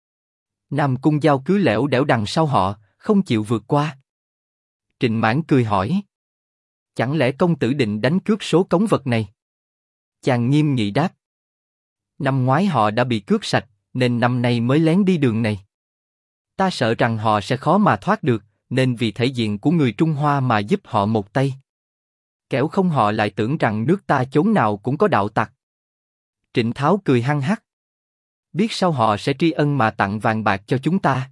Nam Cung Giao cứ lẻo đẻo đằng sau họ, không chịu vượt qua. Trịnh Mãn cười hỏi: Chẳng lẽ công tử định đánh cướp số cống vật này? Chàng nghiêm nghị đáp: Năm ngoái họ đã bị cướp sạch, nên năm nay mới lén đi đường này. Ta sợ rằng họ sẽ khó mà thoát được, nên vì thể diện của người Trung Hoa mà giúp họ một tay. Kẻo không họ lại tưởng rằng nước ta chốn nào cũng có đạo tặc. Trịnh Tháo cười hăng hắc: Biết sau họ sẽ tri ân mà tặng vàng bạc cho chúng ta.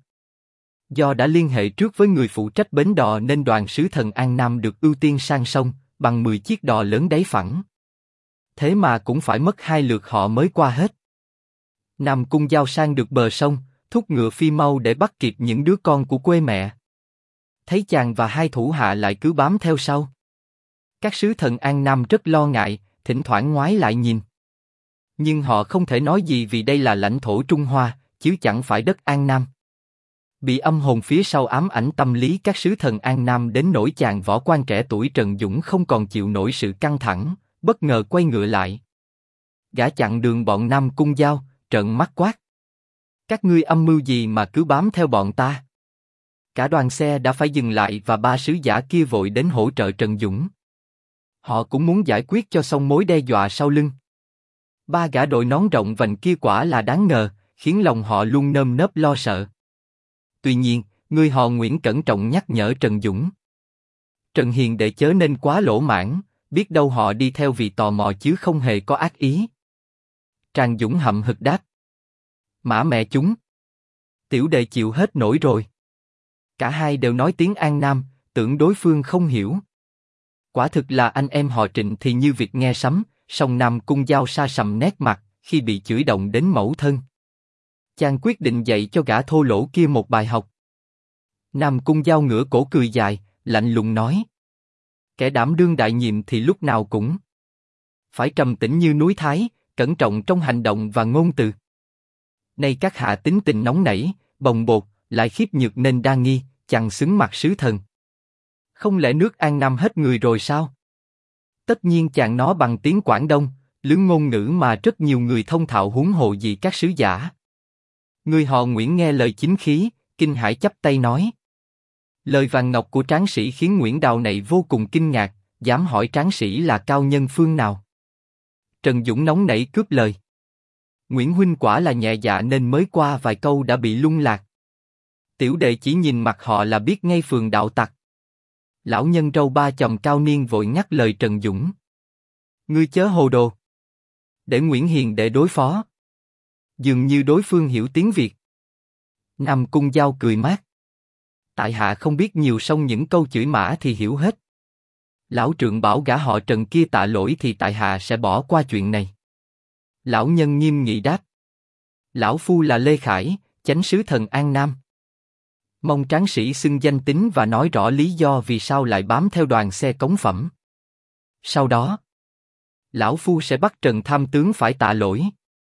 Do đã liên hệ trước với người phụ trách bến đò nên đoàn sứ thần An Nam được ưu tiên sang sông, bằng 10 chiếc đò lớn đáy phẳng. Thế mà cũng phải mất 2 lượt họ mới qua hết. Nam Cung Giao sang được bờ sông, thúc ngựa phi mau để bắt kịp những đứa con của quê mẹ. Thấy chàng và hai thủ hạ lại cứ bám theo sau. Các sứ thần An Nam rất lo ngại, thỉnh thoảng ngoái lại nhìn. Nhưng họ không thể nói gì vì đây là lãnh thổ Trung Hoa, chứ chẳng phải đất An Nam. Bị âm hồn phía sau ám ảnh tâm lý các sứ thần An Nam đến nỗi chàng võ quan trẻ tuổi Trần Dũng không còn chịu nổi sự căng thẳng, bất ngờ quay ngựa lại. Gã chặn đường bọn Nam Cung Giao, trợn mắt quát: Các ngươi âm mưu gì mà cứ bám theo bọn ta? Cả đoàn xe đã phải dừng lại và 3 sứ giả kia vội đến hỗ trợ Trần Dũng. Họ cũng muốn giải quyết cho xong mối đe dọa sau lưng. Ba gã đội nón rộng vành kia quả là đáng ngờ, khiến lòng họ luôn nơm nớp lo sợ. Tuy nhiên, người họ Nguyễn cẩn trọng nhắc nhở Trần Dũng. Trần hiền đệ chớ nên quá lỗ mãn, biết đâu họ đi theo vì tò mò chứ không hề có ác ý. Tràng Dũng hậm hực đáp. Mã mẹ chúng. Tiểu đệ chịu hết nổi rồi. Cả hai đều nói tiếng An Nam, tưởng đối phương không hiểu. Quả thực là anh em họ Trịnh thì như việc nghe sấm, song Nam Cung Giao sa sầm nét mặt khi bị chửi động đến mẫu thân. Chàng quyết định dạy cho gã thô lỗ kia một bài học. Nam Cung Giao ngửa cổ cười dài, lạnh lùng nói: kẻ đảm đương đại nhiệm thì lúc nào cũng phải trầm tĩnh như núi Thái, cẩn trọng trong hành động và ngôn từ. Nay các hạ tính tình nóng nảy, bồng bột, lại khiếp nhược nên đa nghi, chàng xứng mặt sứ thần. Không lẽ nước An Nam hết người rồi sao? Tất nhiên chàng nói bằng tiếng Quảng Đông, lưỡng ngôn ngữ mà rất nhiều người thông thạo huống hồ gì các sứ giả. Người họ Nguyễn nghe lời chính khí, kinh hãi chắp tay nói. Lời vàng ngọc của tráng sĩ khiến Nguyễn Đào này vô cùng kinh ngạc, dám hỏi tráng sĩ là cao nhân phương nào. Trần Dũng nóng nảy cướp lời. Nguyễn huynh quả là nhẹ dạ nên mới qua vài câu đã bị lung lạc. Tiểu đệ chỉ nhìn mặt họ là biết ngay phường đạo tặc. Lão nhân râu ba chòm cao niên vội ngắt lời Trần Dũng. Ngươi chớ hồ đồ. Để Nguyễn Hiền để đối phó. Dường như đối phương hiểu tiếng Việt. Nam Cung Giao cười mát. Tại hạ không biết nhiều song những câu chửi mã thì hiểu hết. Lão trượng bảo gã họ Trần kia tạ lỗi thì tại hạ sẽ bỏ qua chuyện này. Lão nhân nghiêm nghị đáp. Lão phu là Lê Khải, chánh sứ thần An Nam. Mong tráng sĩ xưng danh tính và nói rõ lý do vì sao lại bám theo đoàn xe cống phẩm. Sau đó, lão phu sẽ bắt Trần tham tướng phải tạ lỗi.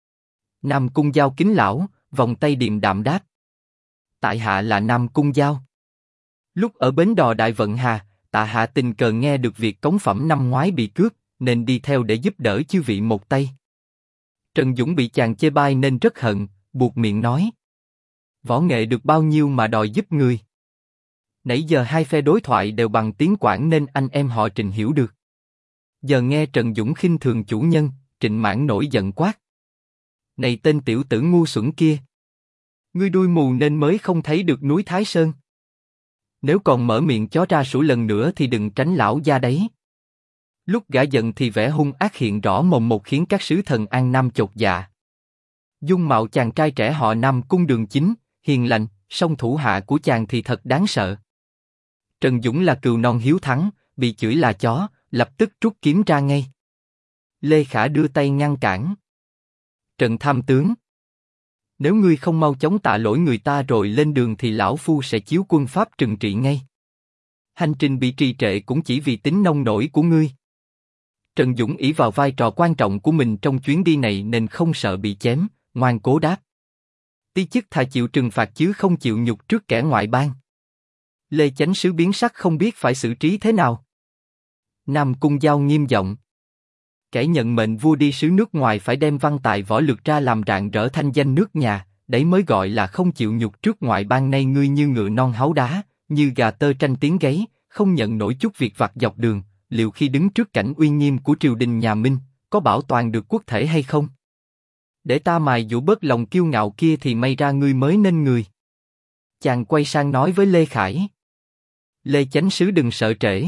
Nam Cung Giao kính lão, vòng tay điềm đạm đáp. Tại hạ là Nam Cung Giao. Lúc ở bến đò Đại Vận Hà, tại hạ tình cờ nghe được việc cống phẩm năm ngoái bị cướp, nên đi theo để giúp đỡ chư vị một tay. Trần Dũng bị chàng chê bai nên rất hận, buộc miệng nói. Võ nghệ được bao nhiêu mà đòi giúp người? Nãy giờ hai phe đối thoại đều bằng tiếng Quảng nên anh em họ Trịnh hiểu được. Giờ nghe Trần Dũng khinh thường chủ nhân, Trịnh Mãn nổi giận quát. Này tên tiểu tử ngu xuẩn kia! Ngươi đuôi mù nên mới không thấy được núi Thái Sơn. Nếu còn mở miệng chó ra sủa lần nữa thì đừng tránh lão gia đấy. Lúc gã giận thì vẻ hung ác hiện rõ mồn một khiến các sứ thần An Nam chột dạ. Dung mạo chàng trai trẻ họ Nam Cung Đường Chính, hiền lành, song thủ hạ của chàng thì thật đáng sợ. Trần Dũng là cừu non hiếu thắng, bị chửi là chó, lập tức rút kiếm ra ngay. Lê Khả đưa tay ngăn cản. Trần tham tướng, nếu ngươi không mau chóng tạ lỗi người ta rồi lên đường thì lão phu sẽ chiếu quân pháp trừng trị ngay. Hành trình bị trì trệ cũng chỉ vì tính nông nổi của ngươi. Trần Dũng ỷ vào vai trò quan trọng của mình trong chuyến đi này nên không sợ bị chém, ngoan cố đáp. Ti chức thà chịu trừng phạt chứ không chịu nhục trước kẻ ngoại bang. Lê chánh sứ biến sắc không biết phải xử trí thế nào. Nam Cung Giao nghiêm giọng. Kẻ nhận mệnh vua đi sứ nước ngoài phải đem văn tài võ lược ra làm rạng rỡ thanh danh nước nhà, đấy mới gọi là không chịu nhục trước ngoại bang. Nay ngươi như ngựa non háu đá, như gà tơ tranh tiếng gáy, không nhận nổi chút việc vặt dọc đường, liệu khi đứng trước cảnh uy nghiêm của triều đình nhà Minh, có bảo toàn được quốc thể hay không? Để ta mài dũa bớt lòng kiêu ngạo kia thì may ra ngươi mới nên người. Chàng quay sang nói với Lê Khải. Lê chánh sứ đừng sợ trễ.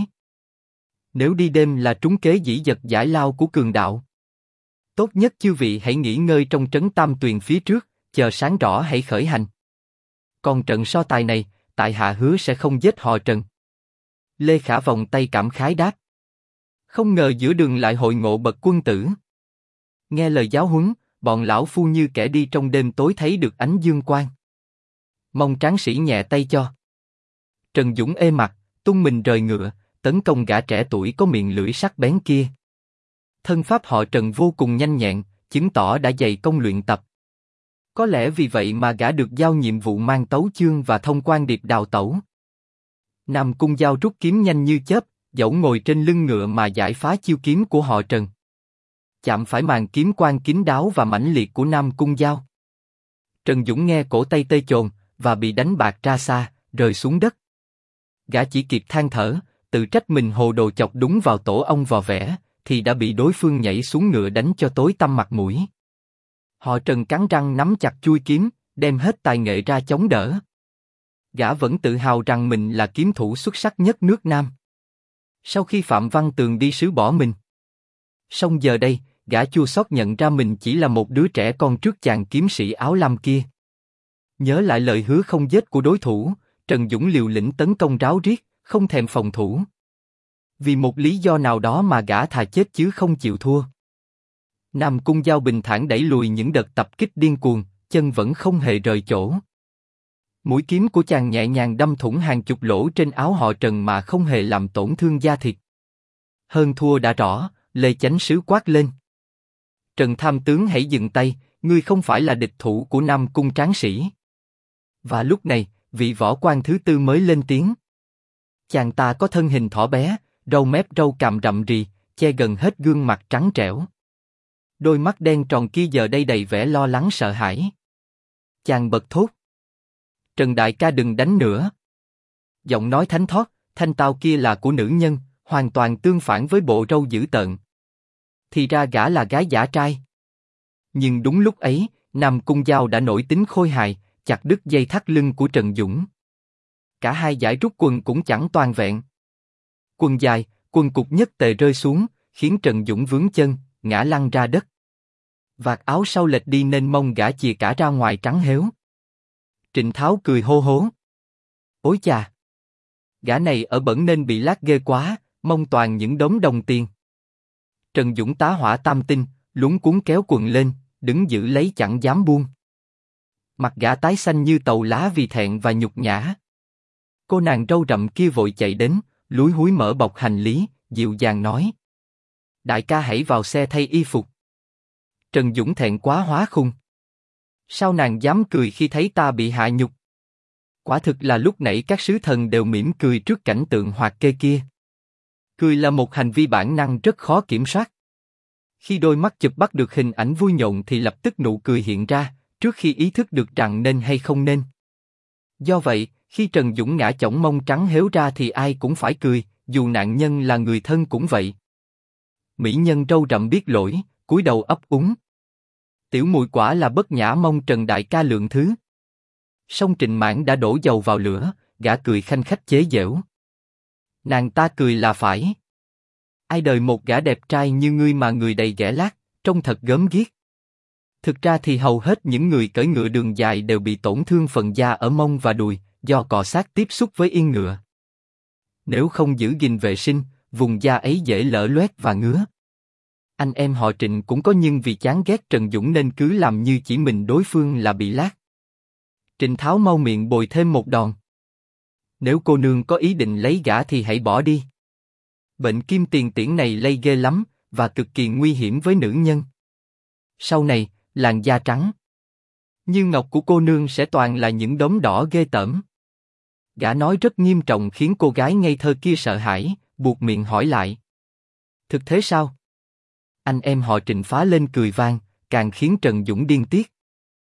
Nếu đi đêm là trúng kế dĩ dật giải lao của cường đạo. Tốt nhất chư vị hãy nghỉ ngơi trong trấn Tam Tuyền phía trước, chờ sáng rõ hãy khởi hành. Còn trận so tài này, tại hạ hứa sẽ không giết họ Trần. Lê Khả vòng tay cảm khái đáp. Không ngờ giữa đường lại hội ngộ bậc quân tử. Nghe lời giáo huấn, bọn lão phu như kẻ đi trong đêm tối thấy được ánh dương quang. Mong tráng sĩ nhẹ tay cho. Trần Dũng ê mặt, tung mình rời ngựa, tấn công gã trẻ tuổi có miệng lưỡi sắc bén kia. Thân pháp họ Trần vô cùng nhanh nhẹn, chứng tỏ đã dày công luyện tập. Có lẽ vì vậy mà gã được giao nhiệm vụ mang tấu chương và thông quan điệp đào tẩu. Nam Cung Giao rút kiếm nhanh như chớp, dẫu ngồi trên lưng ngựa mà giải phá chiêu kiếm của họ Trần. Chạm phải màn kiếm quang kín đáo và mãnh liệt của Nam Cung Giao. Trần Dũng nghe cổ tay tê chồn và bị đánh bạt ra xa, rơi xuống đất. Gã chỉ kịp than thở, tự trách mình hồ đồ chọc đúng vào tổ ong vò vẽ, thì đã bị đối phương nhảy xuống ngựa đánh cho tối tăm mặt mũi. Họ Trần cắn răng nắm chặt chuôi kiếm, đem hết tài nghệ ra chống đỡ. Gã vẫn tự hào rằng mình là kiếm thủ xuất sắc nhất nước Nam. Sau khi Phạm Văn Tường đi sứ bỏ mình, song giờ đây, gã chua xót nhận ra mình chỉ là một đứa trẻ con trước chàng kiếm sĩ áo lam kia. Nhớ lại lời hứa không giết của đối thủ, Trần Dũng liều lĩnh tấn công ráo riết, không thèm phòng thủ. Vì một lý do nào đó mà gã thà chết chứ không chịu thua. Nam Cung Giao bình thản đẩy lùi những đợt tập kích điên cuồng, chân vẫn không hề rời chỗ. Mũi kiếm của chàng nhẹ nhàng đâm thủng hàng chục lỗ trên áo họ Trần mà không hề làm tổn thương da thịt. Hơn thua đã rõ, Lê Chánh Sứ quát lên. Trần tham tướng hãy dừng tay, ngươi không phải là địch thủ của Nam Cung tráng sĩ. Và lúc này, vị võ quan thứ tư mới lên tiếng. Chàng ta có thân hình thỏ bé, râu mép râu cằm rậm rì, che gần hết gương mặt trắng trẻo. Đôi mắt đen tròn kia giờ đây đầy vẻ lo lắng sợ hãi. Chàng bật thốt. Trần đại ca đừng đánh nữa. Giọng nói thánh thót, thanh tao kia là của nữ nhân, hoàn toàn tương phản với bộ râu dữ tợn. Thì ra gã là gái giả trai. Nhưng đúng lúc ấy, Nam Cung Giao đã nổi tính khôi hài, chặt đứt dây thắt lưng của Trần Dũng. Cả hai giải rút quần cũng chẳng toàn vẹn. Quần dài, quần cục nhất tề rơi xuống, khiến Trần Dũng vướng chân, ngã lăn ra đất. Vạt áo sau lệch đi nên mông gã chìa cả ra ngoài trắng héo. Trịnh Tháo cười hô hố. Ối chà! Gã này ở bẩn nên bị lát ghê quá, mông toàn những đống đồng tiền. Trần Dũng tá hỏa tam tinh, luống cuống kéo quần lên, đứng giữ lấy chẳng dám buông. Mặt gã tái xanh như tàu lá vì thẹn và nhục nhã. Cô nàng râu rậm kia vội chạy đến, lúi húi mở bọc hành lý, dịu dàng nói. Đại ca hãy vào xe thay y phục. Trần Dũng thẹn quá hóa khùng. Sao nàng dám cười khi thấy ta bị hạ nhục? Quả thực là lúc nãy các sứ thần đều mỉm cười trước cảnh tượng hoạt kê kia. Cười là một hành vi bản năng rất khó kiểm soát. Khi đôi mắt chụp bắt được hình ảnh vui nhộn thì lập tức nụ cười hiện ra, trước khi ý thức được rằng nên hay không nên. Do vậy, khi Trần Dũng ngã chổng mông trắng héo ra thì ai cũng phải cười, dù nạn nhân là người thân cũng vậy. Mỹ nhân râu rậm biết lỗi, cúi đầu ấp úng. Tiểu muội quả là bất nhã, mong Trần đại ca lượng thứ. Song Trịnh Mãn đã đổ dầu vào lửa, gã cười khanh khách chế giễu. Nàng ta cười là phải. Ai đời một gã đẹp trai như ngươi mà người đầy ghẻ lát, trông thật gớm ghiếc. Thực ra thì hầu hết những người cưỡi ngựa đường dài đều bị tổn thương phần da ở mông và đùi, do cọ sát tiếp xúc với yên ngựa. Nếu không giữ gìn vệ sinh, vùng da ấy dễ lở loét và ngứa. Anh em họ Trịnh cũng có, nhưng vì chán ghét Trần Dũng nên cứ làm như chỉ mình đối phương là bị lát. Trịnh Tháo mau miệng bồi thêm một đòn. Nếu cô nương có ý định lấy gã thì hãy bỏ đi. Bệnh kim tiền tiễn này lây ghê lắm, và cực kỳ nguy hiểm với nữ nhân. Sau này, làn da trắng như ngọc của cô nương sẽ toàn là những đốm đỏ ghê tởm. Gã nói rất nghiêm trọng khiến cô gái ngây thơ kia sợ hãi, buộc miệng hỏi lại. Thực thế sao? Anh em họ Trịnh phá lên cười vang, càng khiến Trần Dũng điên tiết.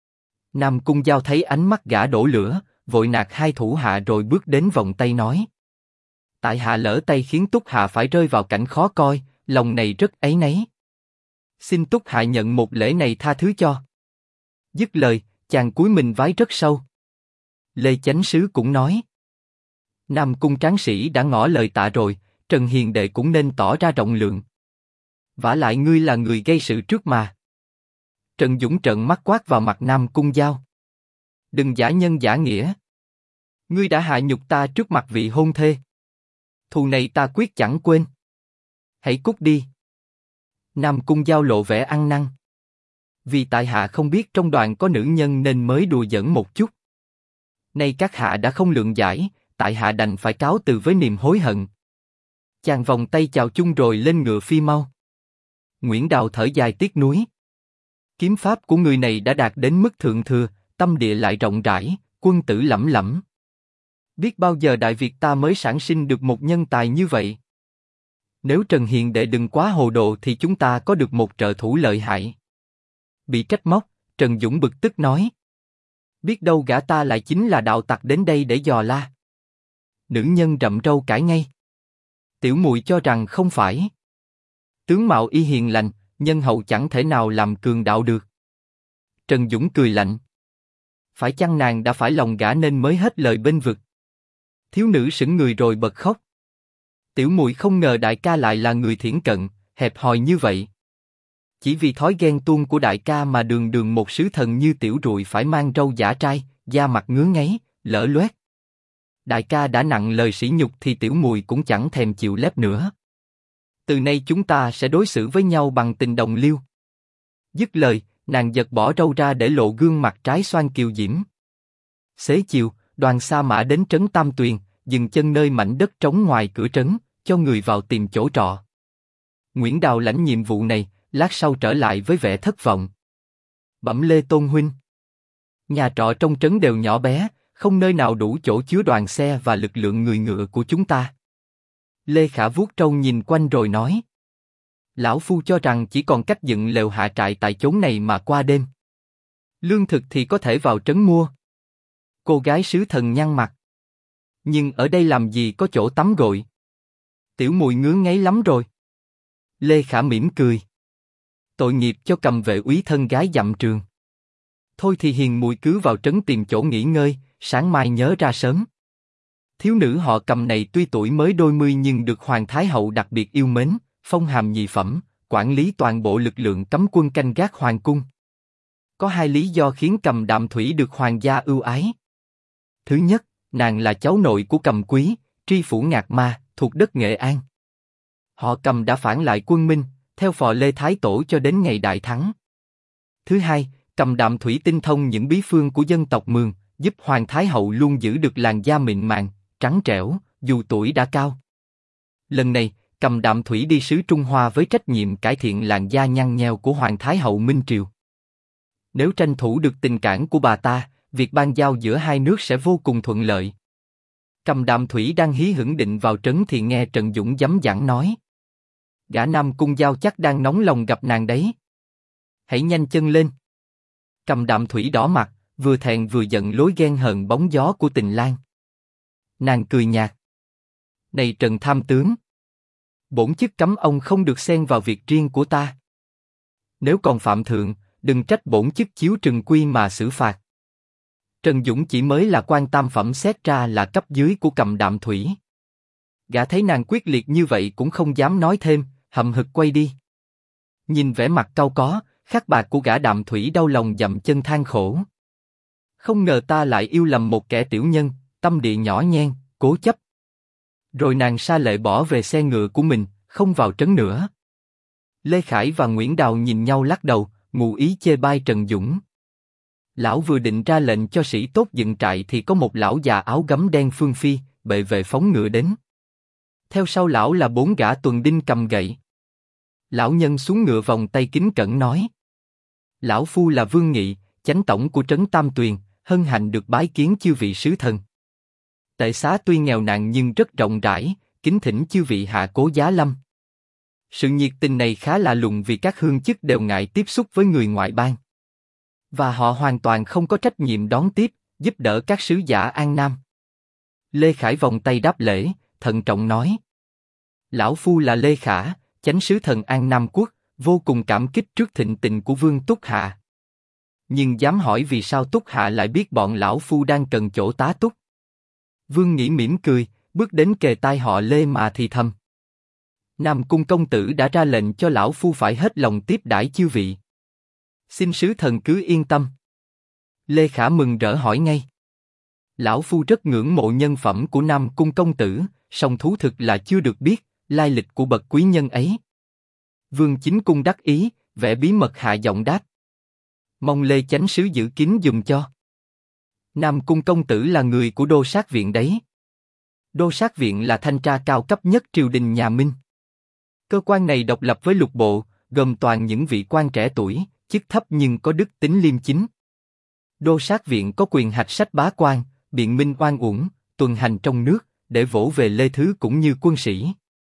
Nam Cung Giao thấy ánh mắt gã đổ lửa, vội nạt hai thủ hạ rồi bước đến vòng tay nói. Tại hạ lỡ tay khiến Túc hạ phải rơi vào cảnh khó coi, lòng này rất áy náy. Xin Túc hạ nhận một lễ này tha thứ cho. Dứt lời, chàng cúi mình vái rất sâu. Lê Chánh Sứ cũng nói. Nam Cung tráng sĩ đã ngỏ lời tạ rồi, Trần hiền đệ cũng nên tỏ ra rộng lượng. Vả lại ngươi là người gây sự trước mà. Trần Dũng trợn mắt quát vào mặt Nam Cung Giao. Đừng giả nhân giả nghĩa. Ngươi đã hạ nhục ta trước mặt vị hôn thê. Thù này ta quyết chẳng quên. Hãy cút đi. Nam Cung Giao lộ vẻ ăn năn. Vì tại hạ không biết trong đoàn có nữ nhân nên mới đùa giỡn một chút. Nay các hạ đã không lượng giải, tại hạ đành phải cáo từ với niềm hối hận. Chàng vòng tay chào chung rồi lên ngựa phi mau. Nguyễn Đào thở dài tiếc nuối. Kiếm pháp của người này đã đạt đến mức thượng thừa, tâm địa lại rộng rãi, quân tử lẫm lẫm. Biết bao giờ Đại Việt ta mới sản sinh được một nhân tài như vậy. Nếu Trần hiền đệ đừng quá hồ đồ thì chúng ta có được một trợ thủ lợi hại. Bị trách móc, Trần Dũng bực tức nói. Biết đâu gã ta lại chính là đạo tặc đến đây để dò la. Nữ nhân rậm râu cãi ngay. Tiểu muội cho rằng không phải. Tướng mạo y hiền lành, nhân hậu chẳng thể nào làm cường đạo được. Trần Dũng cười lạnh. Phải chăng nàng đã phải lòng gả nên mới hết lời bênh vực? Thiếu nữ sững người rồi bật khóc. Tiểu muội không ngờ đại ca lại là người thiển cận, hẹp hòi như vậy. Chỉ vì thói ghen tuông của đại ca mà đường đường một sứ thần như tiểu ruồi phải mang râu giả trai, da mặt ngứa ngáy, lở loét. Đại ca đã nặng lời sỉ nhục thì tiểu muội cũng chẳng thèm chịu lép nữa. Từ nay chúng ta sẽ đối xử với nhau bằng tình đồng liêu. Dứt lời, nàng giật bỏ râu ra để lộ gương mặt trái xoan kiều diễm. Xế chiều, đoàn sa mã đến trấn Tam Tuyền, dừng chân nơi mảnh đất trống ngoài cửa trấn, cho người vào tìm chỗ trọ. Nguyễn Đào lãnh nhiệm vụ này, lát sau trở lại với vẻ thất vọng. Bẩm Lê Tôn huynh, nhà trọ trong trấn đều nhỏ bé, không nơi nào đủ chỗ chứa đoàn xe và lực lượng người ngựa của chúng ta. Lê Khả vuốt trâu nhìn quanh rồi nói: Lão phu cho rằng chỉ còn cách dựng lều hạ trại tại chốn này mà qua đêm. Lương thực thì có thể vào trấn mua. Cô gái sứ thần nhăn mặt. Nhưng ở đây làm gì có chỗ tắm gội? Tiểu muội ngứa ngáy lắm rồi. Lê Khả mỉm cười. Tội nghiệp cho Cầm vệ úy thân gái dặm trường. Thôi thì hiền muội cứ vào trấn tìm chỗ nghỉ ngơi, sáng mai nhớ ra sớm. Thiếu nữ họ Cầm này tuy tuổi mới đôi mươi nhưng được Hoàng Thái Hậu đặc biệt yêu mến, phong hàm nhị phẩm, quản lý toàn bộ lực lượng cấm quân canh gác hoàng cung. Có hai lý do khiến Cầm Đạm Thủy được hoàng gia ưu ái. Thứ nhất, nàng là cháu nội của Cầm Quý, tri phủ Ngạc Ma, thuộc đất Nghệ An. Họ Cầm đã phản lại quân Minh, theo phò Lê Thái Tổ cho đến ngày đại thắng. Thứ hai, Cầm Đạm Thủy tinh thông những bí phương của dân tộc Mường, giúp Hoàng Thái Hậu luôn giữ được làn da mịn màng, trắng trẻo, dù tuổi đã cao. Lần này, Cầm Đạm Thủy đi sứ Trung Hoa với trách nhiệm cải thiện làn da nhăn nheo của Hoàng Thái Hậu Minh Triều. Nếu tranh thủ được tình cảm của bà ta, việc ban giao giữa hai nước sẽ vô cùng thuận lợi. Cầm Đạm Thủy đang hí hửng định vào trấn thì nghe Trần Dũng dấm dẳng nói: Gã Nam Cung Giao chắc đang nóng lòng gặp nàng đấy. Hãy nhanh chân lên. Cầm Đạm Thủy đỏ mặt, vừa thẹn vừa giận lối ghen hờn bóng gió của tình lang. Nàng cười nhạt: Này Trần tham tướng, bổn chức cấm ông không được xen vào việc riêng của ta. Nếu còn phạm thượng, đừng trách bổn chức chiếu trừng quy mà xử phạt. Trần Dũng chỉ mới là quan tam phẩm xét ra là cấp dưới của Cầm Đạm Thủy. Gã thấy nàng quyết liệt như vậy cũng không dám nói thêm, hậm hực quay đi. Nhìn vẻ mặt cau có, khắc bạc của gã Đạm Thủy đau lòng dậm chân than khổ. Không ngờ ta lại yêu lầm một kẻ tiểu nhân, tâm địa nhỏ nhen, cố chấp. Rồi nàng sa lệ bỏ về xe ngựa của mình, không vào trấn nữa. Lê Khải và Nguyễn Đào nhìn nhau lắc đầu, ngụ ý chê bai Trần Dũng. Lão vừa định ra lệnh cho sĩ tốt dựng trại thì có một lão già áo gấm đen phương phi, bệ vệ phóng ngựa đến. Theo sau lão là 4 gã tuần đinh cầm gậy. Lão nhân xuống ngựa vòng tay kính cẩn nói: Lão phu là Vương Nghị, chánh tổng của trấn Tam Tuyền, hân hạnh được bái kiến chư vị sứ thần. Tệ xá tuy nghèo nàn nhưng rất rộng rãi, kính thỉnh chư vị hạ cố giá lâm. Sự nhiệt tình này khá lạ lùng vì các hương chức đều ngại tiếp xúc với người ngoại bang. Và họ hoàn toàn không có trách nhiệm đón tiếp, giúp đỡ các sứ giả An Nam. Lê Khải vòng tay đáp lễ, thận trọng nói: Lão phu là Lê Khả, chánh sứ thần An Nam quốc, vô cùng cảm kích trước thịnh tình của Vương Túc Hạ. Nhưng dám hỏi vì sao Túc Hạ lại biết bọn lão phu đang cần chỗ tá túc? Vương Nghĩ mỉm cười, bước đến kề tai họ Lê mà thì thầm: Nam Cung công tử đã ra lệnh cho lão phu phải hết lòng tiếp đãi chư vị. Xin sứ thần cứ yên tâm. Lê Khả mừng rỡ hỏi ngay: Lão phu rất ngưỡng mộ nhân phẩm của Nam Cung công tử, song thú thực là chưa được biết lai lịch của bậc quý nhân ấy. Vương Chính Cung đắc ý, vẻ bí mật hạ giọng đáp: Mong Lê chánh sứ giữ kín giùm cho. Nam Cung công tử là người của Đô Sát Viện đấy. Đô Sát Viện là thanh tra cao cấp nhất triều đình nhà Minh. Cơ quan này độc lập với lục bộ, gồm toàn những vị quan trẻ tuổi, chức thấp nhưng có đức tính liêm chính. Đô Sát Viện có quyền hạch sách bá quan, biện minh oan uổng, tuần hành trong nước, để vỗ về lê thứ cũng như quân sĩ.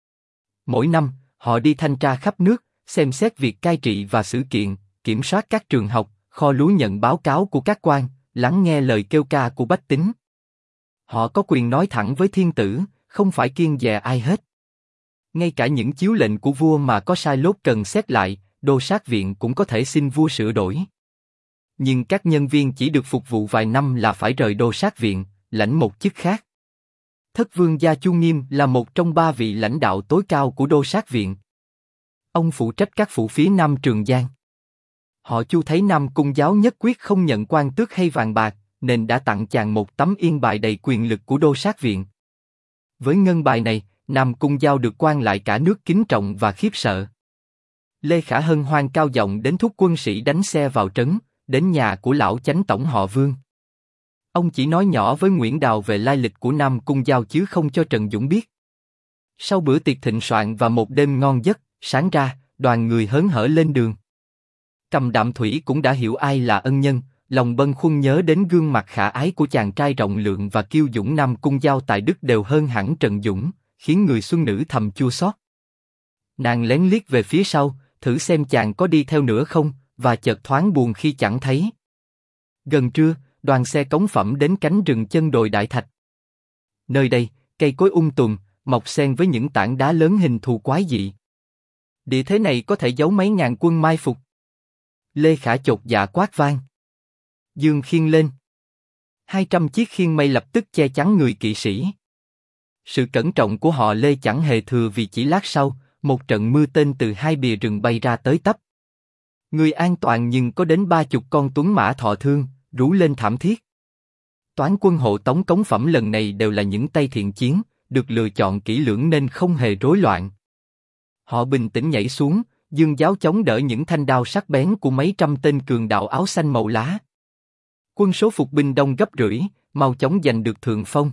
Mỗi năm, họ đi thanh tra khắp nước, xem xét việc cai trị và xử kiện, kiểm soát các trường học, kho lúa nhận báo cáo của các quan, lắng nghe lời kêu ca của bách tính. Họ có quyền nói thẳng với thiên tử, không phải kiêng dè ai hết. Ngay cả những chiếu lệnh của vua mà có sai lốt cần xét lại, đô sát viện cũng có thể xin vua sửa đổi. Nhưng các nhân viên chỉ được phục vụ vài năm là phải rời đô sát viện, lãnh một chức khác. Thất vương gia Chu Nghiêm là một trong 3 vị lãnh đạo tối cao của đô sát viện. Ông phụ trách các phủ phía Nam Trường Giang. Họ Chu thấy Nam Cung Giáo nhất quyết không nhận quan tước hay vàng bạc, nên đã tặng chàng một tấm yên bài đầy quyền lực của đô sát viện. Với ngân bài này, Nam Cung Giao được quan lại cả nước kính trọng và khiếp sợ. Lê Khả hân hoan cao giọng đến thúc quân sĩ đánh xe vào trấn, đến nhà của lão chánh tổng họ Vương. Ông chỉ nói nhỏ với Nguyễn Đào về lai lịch của Nam Cung Giao chứ không cho Trần Dũng biết. Sau bữa tiệc thịnh soạn và một đêm ngon giấc, sáng ra, đoàn người hớn hở lên đường. Cầm Đạm Thủy cũng đã hiểu ai là ân nhân, lòng bâng khuâng nhớ đến gương mặt khả ái của chàng trai rộng lượng và kiêu dũng Nam Cung Giao tại Đức đều hơn hẳn Trần Dũng, khiến người xuân nữ thầm chua xót. Nàng lén liếc về phía sau, thử xem chàng có đi theo nữa không, và chợt thoáng buồn khi chẳng thấy. Gần trưa, đoàn xe cống phẩm đến cánh rừng chân đồi Đại Thạch. Nơi đây, cây cối tùm, mọc xen với những tảng đá lớn hình thù quái dị. Địa thế này có thể giấu mấy ngàn quân mai phục. Lê Khả chột dạ quát vang. Dương khiên lên. 200 chiếc khiên mây lập tức che chắn người kỵ sĩ. Sự cẩn trọng của họ Lê chẳng hề thừa vì chỉ lát sau, một trận mưa tên từ 2 bìa rừng bay ra tới tấp. Người an toàn nhưng có đến 30 con tuấn mã thọ thương, rú lên thảm thiết. Toán quân hộ tống cống phẩm lần này đều là những tay thiện chiến, được lựa chọn kỹ lưỡng nên không hề rối loạn. Họ bình tĩnh nhảy xuống, dương giáo chống đỡ những thanh đao sắc bén của mấy trăm tên cường đạo áo xanh màu lá. Quân số phục binh đông gấp rưỡi, mau chóng giành được thượng phong.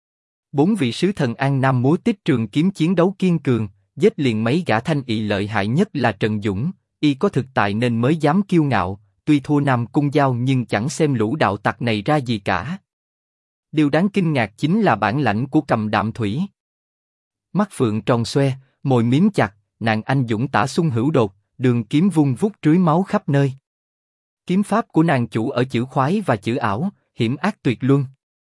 4 vị sứ thần An Nam múa tích trường kiếm chiến đấu kiên cường, giết liền mấy gã thanh ỵ lợi hại nhất là Trần Dũng, y có thực tài nên mới dám kiêu ngạo, tuy thua Nam Cung Giao nhưng chẳng xem lũ đạo tặc này ra gì cả. Điều đáng kinh ngạc chính là bản lãnh của Cầm Đạm Thủy. Mắt phượng tròn xoe, môi mím chặt, nàng anh dũng tả xung hữu đột, đường kiếm vung vút rưới máu khắp nơi. Kiếm pháp của nàng chủ ở chữ khoái và chữ ảo, hiểm ác tuyệt luân.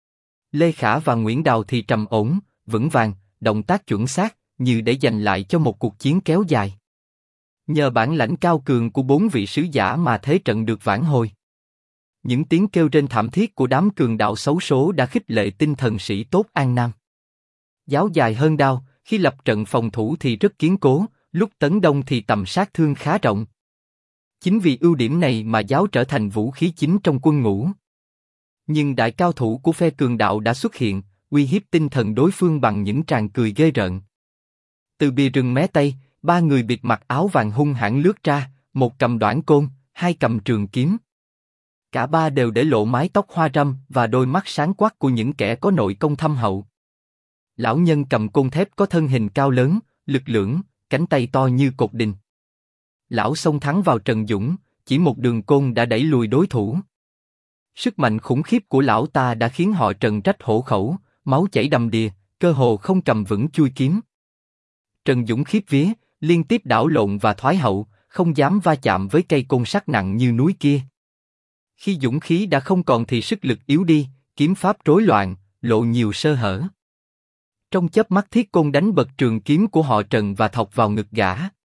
Lê Khả và Nguyễn Đào thì trầm ổn, vững vàng, động tác chuẩn xác, như để giành lại cho một cuộc chiến kéo dài. Nhờ bản lãnh cao cường của 4 vị sứ giả mà thế trận được vãn hồi. Những tiếng kêu rên thảm thiết của đám cường đạo xấu số đã khích lệ tinh thần sĩ tốt An Nam. Giáo dài hơn đao, khi lập trận phòng thủ thì rất kiên cố, lúc tấn công thì tầm sát thương khá rộng. Chính vì ưu điểm này mà giáo trở thành vũ khí chính trong quân ngũ. Nhưng đại cao thủ của phe cường đạo đã xuất hiện, uy hiếp tinh thần đối phương bằng những tràng cười ghê rợn. Từ bìa rừng mé tây, 3 người bịt mặt áo vàng hung hãn lướt ra, một cầm đoản côn, 2 cầm trường kiếm. Cả 3 đều để lộ mái tóc hoa râm và đôi mắt sáng quắc của những kẻ có nội công thâm hậu. Lão nhân cầm côn thép có thân hình cao lớn, lực lưỡng, cánh tay to như cột đình. Lão xông thẳng vào Trần Dũng, chỉ một đường côn đã đẩy lùi đối thủ. Sức mạnh khủng khiếp của lão ta đã khiến họ Trần rách hổ khẩu, máu chảy đầm đìa, cơ hồ không cầm vững chuôi kiếm. Trần Dũng khiếp vía, liên tiếp đảo lộn và thoái hậu, không dám va chạm với cây côn sắt nặng như núi kia. Khi dũng khí đã không còn thì sức lực yếu đi, kiếm pháp rối loạn, lộ nhiều sơ hở. Trong chớp mắt thiết côn đánh bật trường kiếm của họ Trần và thọc vào ngực gã.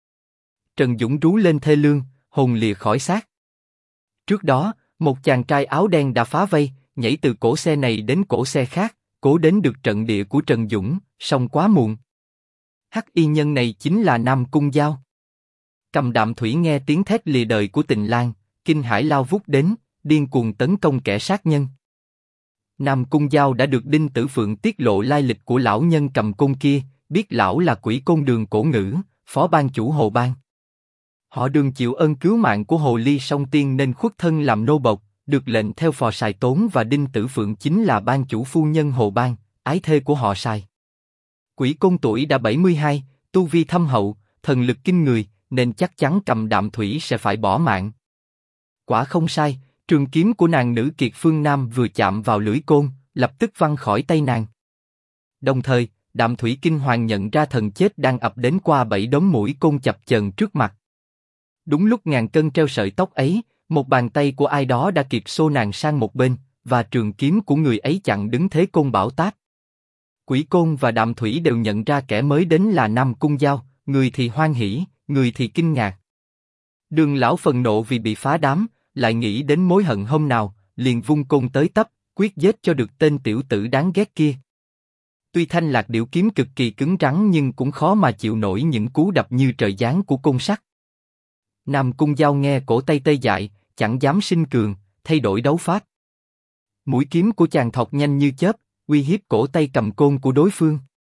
Trần Dũng rú lên thê lương, hồn lìa khỏi xác. Trước đó, một chàng trai áo đen đã phá vây, nhảy từ cổ xe này đến cổ xe khác, cố đến được trận địa của Trần Dũng, song quá muộn. Hắc y nhân này chính là Nam Cung Giao. Cầm Đạm Thủy nghe tiếng thét lìa đời của Tình Lang, kinh hãi lao vút đến, điên cuồng tấn công kẻ sát nhân. Nam Cung Giao đã được Đinh Tử Phượng tiết lộ lai lịch của lão nhân cầm côn kia, biết lão là Quỷ Côn Đường Cổ Ngữ, phó ban chủ Hồ Bang. Họ Đường chịu ơn cứu mạng của Hồ Ly Song Tiên nên khuất thân làm nô bộc, được lệnh theo phò Sài Tốn và Đinh Tử Phượng chính là ban chủ phu nhân Hồ Bang, ái thê của họ Sài. Quỷ Côn tuổi đã 72, tu vi thâm hậu, thần lực kinh người, nên chắc chắn Cầm Đạm Thủy sẽ phải bỏ mạng. Quả không sai, trường kiếm của nàng nữ kiệt phương Nam vừa chạm vào lưỡi côn, lập tức văng khỏi tay nàng. Đồng thời, Đạm Thủy kinh hoàng nhận ra thần chết đang ập đến qua 7 đống mũi côn chập chờn trước mặt. Đúng lúc ngàn cân treo sợi tóc ấy, một bàn tay của ai đó đã kịp xô nàng sang một bên, và trường kiếm của người ấy chặn đứng thế côn bảo táp. Quỷ Côn và Đạm Thủy đều nhận ra kẻ mới đến là Nam Cung Giao, người thì hoan hỉ, người thì kinh ngạc. Đường lão phần nộ vì bị phá đám, lại nghĩ đến mối hận hôm nào, liền vung côn tới tấp, quyết giết cho được tên tiểu tử đáng ghét kia. Tuy thanh lạc điểu kiếm cực kỳ cứng rắn nhưng cũng khó mà chịu nổi những cú đập như trời giáng của côn sắt. Nam Cung Giao nghe cổ tay tê dại, chẳng dám sinh cường, thay đổi đấu pháp. Mũi kiếm của chàng thọc nhanh như chớp, uy hiếp cổ tay cầm côn của đối phương.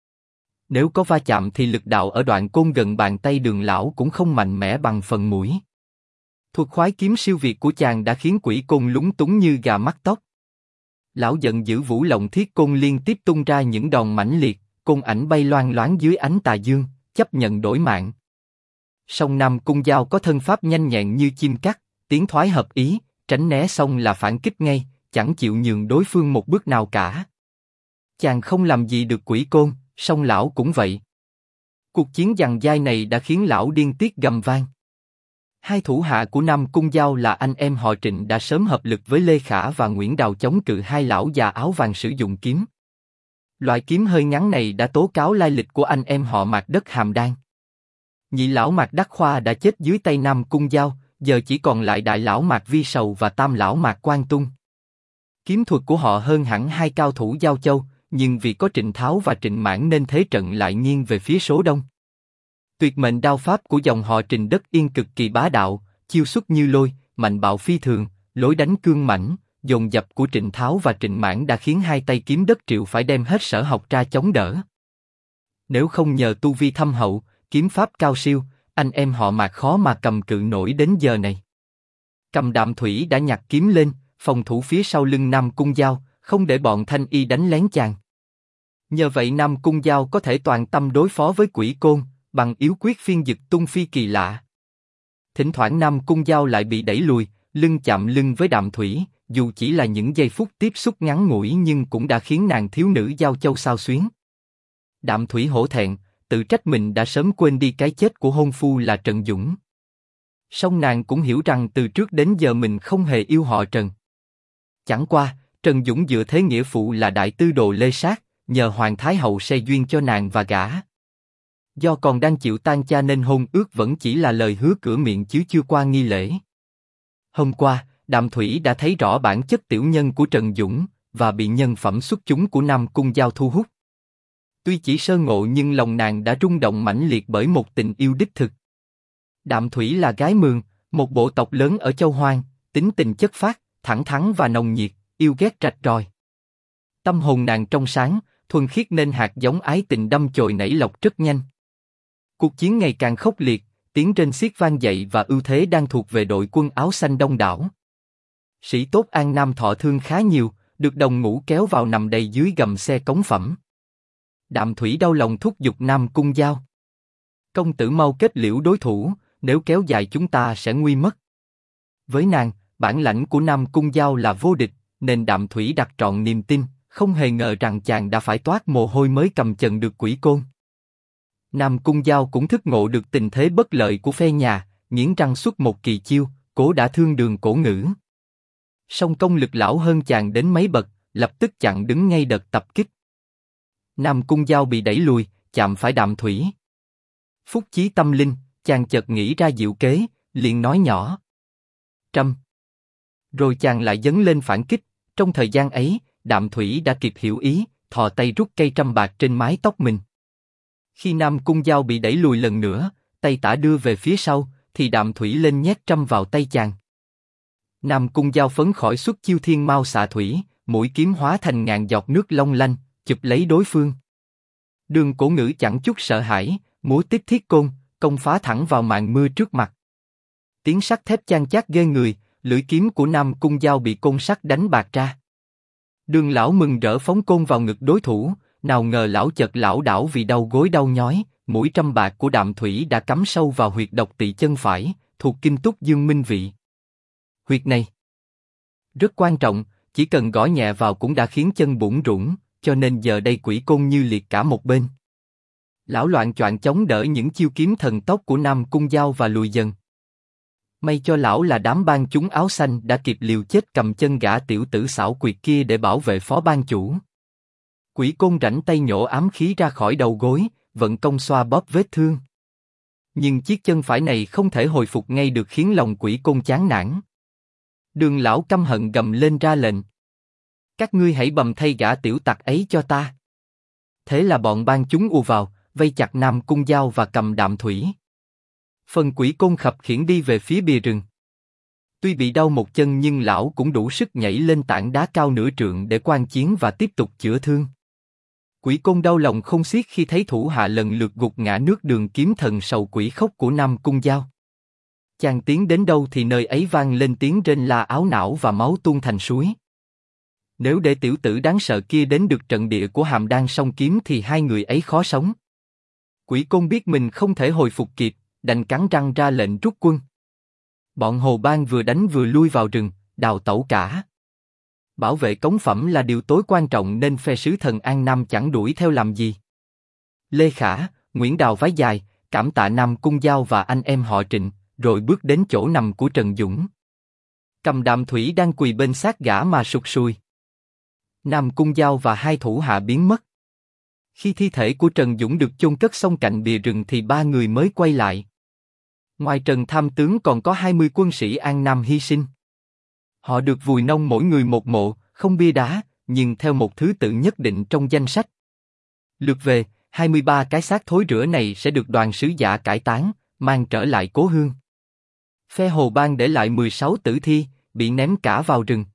Nếu có va chạm thì lực đạo ở đoạn côn gần bàn tay Đường lão cũng không mạnh mẽ bằng phần mũi. Thuật khoái kiếm siêu việt của chàng đã khiến Quỷ Côn lúng túng như gà mắc tóc. Lão giận dữ vũ lộng thiết côn liên tiếp tung ra những đòn mãnh liệt, côn ảnh bay loang loáng dưới ánh tà dương, chấp nhận đổi mạng. Song Nam Cung Giao có thân pháp nhanh nhẹn như chim cắt, tiến thoái hợp ý, tránh né xong là phản kích ngay, chẳng chịu nhường đối phương một bước nào cả. Chàng không làm gì được Quỷ Côn, song lão cũng vậy. Cuộc chiến giằng dai này đã khiến lão điên tiết gầm vang. Hai thủ hạ của Nam Cung Giao là anh em họ Trịnh đã sớm hợp lực với Lê Khả và Nguyễn Đào chống cự hai lão già áo vàng sử dụng kiếm. Loại kiếm hơi ngắn này đã tố cáo lai lịch của anh em họ Mạc Đất Hàm Đan. Nhị lão Mạc Đắc Khoa đã chết dưới tay Nam Cung Giao, giờ chỉ còn lại đại lão Mạc Vi Sầu và tam lão Mạc Quang Tung. Kiếm thuật của họ hơn hẳn hai cao thủ Giao Châu, nhưng vì có Trịnh Tháo và Trịnh Mãn nên thế trận lại nghiêng về phía số đông. Tuyệt mệnh đao pháp của dòng họ Trịnh Đất Yên cực kỳ bá đạo, chiêu xuất như lôi, mạnh bạo phi thường, lối đánh cương mãnh, dồn dập của Trịnh Tháo và Trịnh Mãn đã khiến hai tay kiếm đất Triệu phải đem hết sở học ra chống đỡ. Nếu không nhờ tu vi thâm hậu, kiếm pháp cao siêu, anh em họ Mạc khó mà cầm cự nổi đến giờ này. Cầm Đạm Thủy đã nhặt kiếm lên, phòng thủ phía sau lưng Nam Cung Giao, không để bọn Thanh Y đánh lén chàng. Nhờ vậy Nam Cung Giao có thể toàn tâm đối phó với Quỷ Côn, bằng yếu quyết phiên dực tung phi kỳ lạ. Thỉnh thoảng Nam Cung Giao lại bị đẩy lùi, lưng chạm lưng với Đạm Thủy, dù chỉ là những giây phút tiếp xúc ngắn ngủi nhưng cũng đã khiến nàng thiếu nữ Giao Châu xao xuyến. Đạm Thủy hổ thẹn, tự trách mình đã sớm quên đi cái chết của hôn phu là Trần Dũng. Song nàng cũng hiểu rằng từ trước đến giờ mình không hề yêu họ Trần. Chẳng qua, Trần Dũng dựa thế nghĩa phụ là đại tư đồ Lê Sát, nhờ Hoàng Thái Hậu se duyên cho nàng và gả. Do còn đang chịu tang cha nên hôn ước vẫn chỉ là lời hứa cửa miệng chứ chưa qua nghi lễ. Hôm qua, Đạm Thủy đã thấy rõ bản chất tiểu nhân của Trần Dũng và bị nhân phẩm xuất chúng của Nam Cung Giao thu hút. Tuy chỉ sơ ngộ nhưng lòng nàng đã rung động mãnh liệt bởi một tình yêu đích thực. Đạm Thủy là gái Mường, một bộ tộc lớn ở Châu Hoang, tính tình chất phác, thẳng thắn và nồng nhiệt, yêu ghét rạch ròi. Tâm hồn nàng trong sáng, thuần khiết nên hạt giống ái tình đâm chồi nảy lộc rất nhanh. Cuộc chiến ngày càng khốc liệt, tiếng rên xiết vang dậy và ưu thế đang thuộc về đội quân áo xanh đông đảo. Sĩ tốt An Nam thọ thương khá nhiều, được đồng ngũ kéo vào nằm đầy dưới gầm xe cống phẩm. Đạm Thủy đau lòng thúc giục Nam Cung Giao. Công tử mau kết liễu đối thủ, nếu kéo dài chúng ta sẽ nguy mất. Với nàng, bản lãnh của Nam Cung Giao là vô địch, nên Đạm Thủy đặt trọn niềm tin, không hề ngờ rằng chàng đã phải toát mồ hôi mới cầm chần được Quỷ Côn. Nam Cung Giao cũng thức ngộ được tình thế bất lợi của phe nhà, nghiến răng xuất một kỳ chiêu, cố đã thương Đường Cổ Ngữ. Song công lực lão hơn chàng đến mấy bậc, lập tức chặn đứng ngay đợt tập kích. Nam Cung Giao bị đẩy lùi, chạm phải Đạm Thủy. Phúc chí tâm linh, chàng chợt nghĩ ra diệu kế, liền nói nhỏ: Trâm. Rồi chàng lại dấn lên phản kích. Trong thời gian ấy, Đạm Thủy đã kịp hiểu ý, thò tay rút cây trâm bạc trên mái tóc mình. Khi Nam Cung Giao bị đẩy lùi lần nữa, tay tả đưa về phía sau, thì Đạm Thủy lên nhét trâm vào tay chàng. Nam Cung Giao phấn khởi xuất chiêu thiên mao xạ thủy, mũi kiếm hóa thành ngàn giọt nước long lanh, chụp lấy đối phương. Đường Cổ Ngữ chẳng chút sợ hãi, múa tiếp thiết côn, công phá thẳng vào màn mưa trước mặt. Tiếng sắt thép chan chát ghê người, lưỡi kiếm của Nam Cung Giao bị côn sắt đánh bạc ra. Đường lão mừng rỡ phóng côn vào ngực đối thủ, nào ngờ lão chợt lảo đảo vì đau gối đau nhói, mũi trâm bạc của Đạm Thủy đã cắm sâu vào huyệt độc tỵ chân phải, thuộc kinh túc dương minh vị. Huyệt này rất quan trọng, chỉ cần gõ nhẹ vào cũng đã khiến chân bủn rủn, cho nên giờ đây Quỷ Côn như liệt cả một bên. Lão loạng choạng chống đỡ những chiêu kiếm thần tốc của Nam Cung Giao và lùi dần. May cho lão là đám ban chúng áo xanh đã kịp liều chết cầm chân gã tiểu tử xảo quyệt kia để bảo vệ phó ban chủ. Quỷ côn rảnh tay nhổ ám khí ra khỏi đầu gối, vận công xoa bóp vết thương. Nhưng chiếc chân phải này không thể hồi phục ngay được khiến lòng quỷ côn chán nản. Đường lão căm hận gầm lên ra lệnh. Các ngươi hãy bầm thay gã tiểu tặc ấy cho ta. Thế là bọn ban chúng ùa vào, vây chặt Nam Cung Dao và Cầm Đạm Thủy. Phần quỷ côn khập khiễng đi về phía bìa rừng. Tuy bị đau một chân nhưng lão cũng đủ sức nhảy lên tảng đá cao nửa trượng để quan chiến và tiếp tục chữa thương. Quỷ côn đau lòng không xiết khi thấy thủ hạ lần lượt gục ngã nước đường kiếm thần sầu quỷ khốc của Nam Cung Dao. Chàng tiến đến đâu thì nơi ấy vang lên tiếng rên la áo não và máu tuôn thành suối. Nếu để tiểu tử đáng sợ kia đến được trận địa của Hàm Đan song kiếm thì hai người ấy khó sống. Quỷ côn biết mình không thể hồi phục kịp, đành cắn răng ra lệnh rút quân. Bọn Hồ Bang vừa đánh vừa lui vào rừng, đào tẩu cả. Bảo vệ cống phẩm là điều tối quan trọng nên phe sứ thần An Nam chẳng đuổi theo làm gì. Lê Khả, Nguyễn Đào vái dài, cảm tạ Nam Cung Dao và anh em họ Trịnh, rồi bước đến chỗ nằm của Trần Dũng. Cầm Đạm Thủy đang quỳ bên xác gã mà sụt sùi. Nam Cung Dao và hai thủ hạ biến mất. Khi thi thể của Trần Dũng được chôn cất xong cạnh bìa rừng thì ba người mới quay lại. Ngoài Trần Tham Tướng còn có 20 quân sĩ An Nam hy sinh. Họ được vùi nông mỗi người một mộ, không bia đá, nhưng theo một thứ tự nhất định trong danh sách. Lượt về, 23 cái xác thối rữa này sẽ được đoàn sứ giả cải táng, mang trở lại cố hương. Phe Hồ Bang để lại 16 tử thi, bị ném cả vào rừng.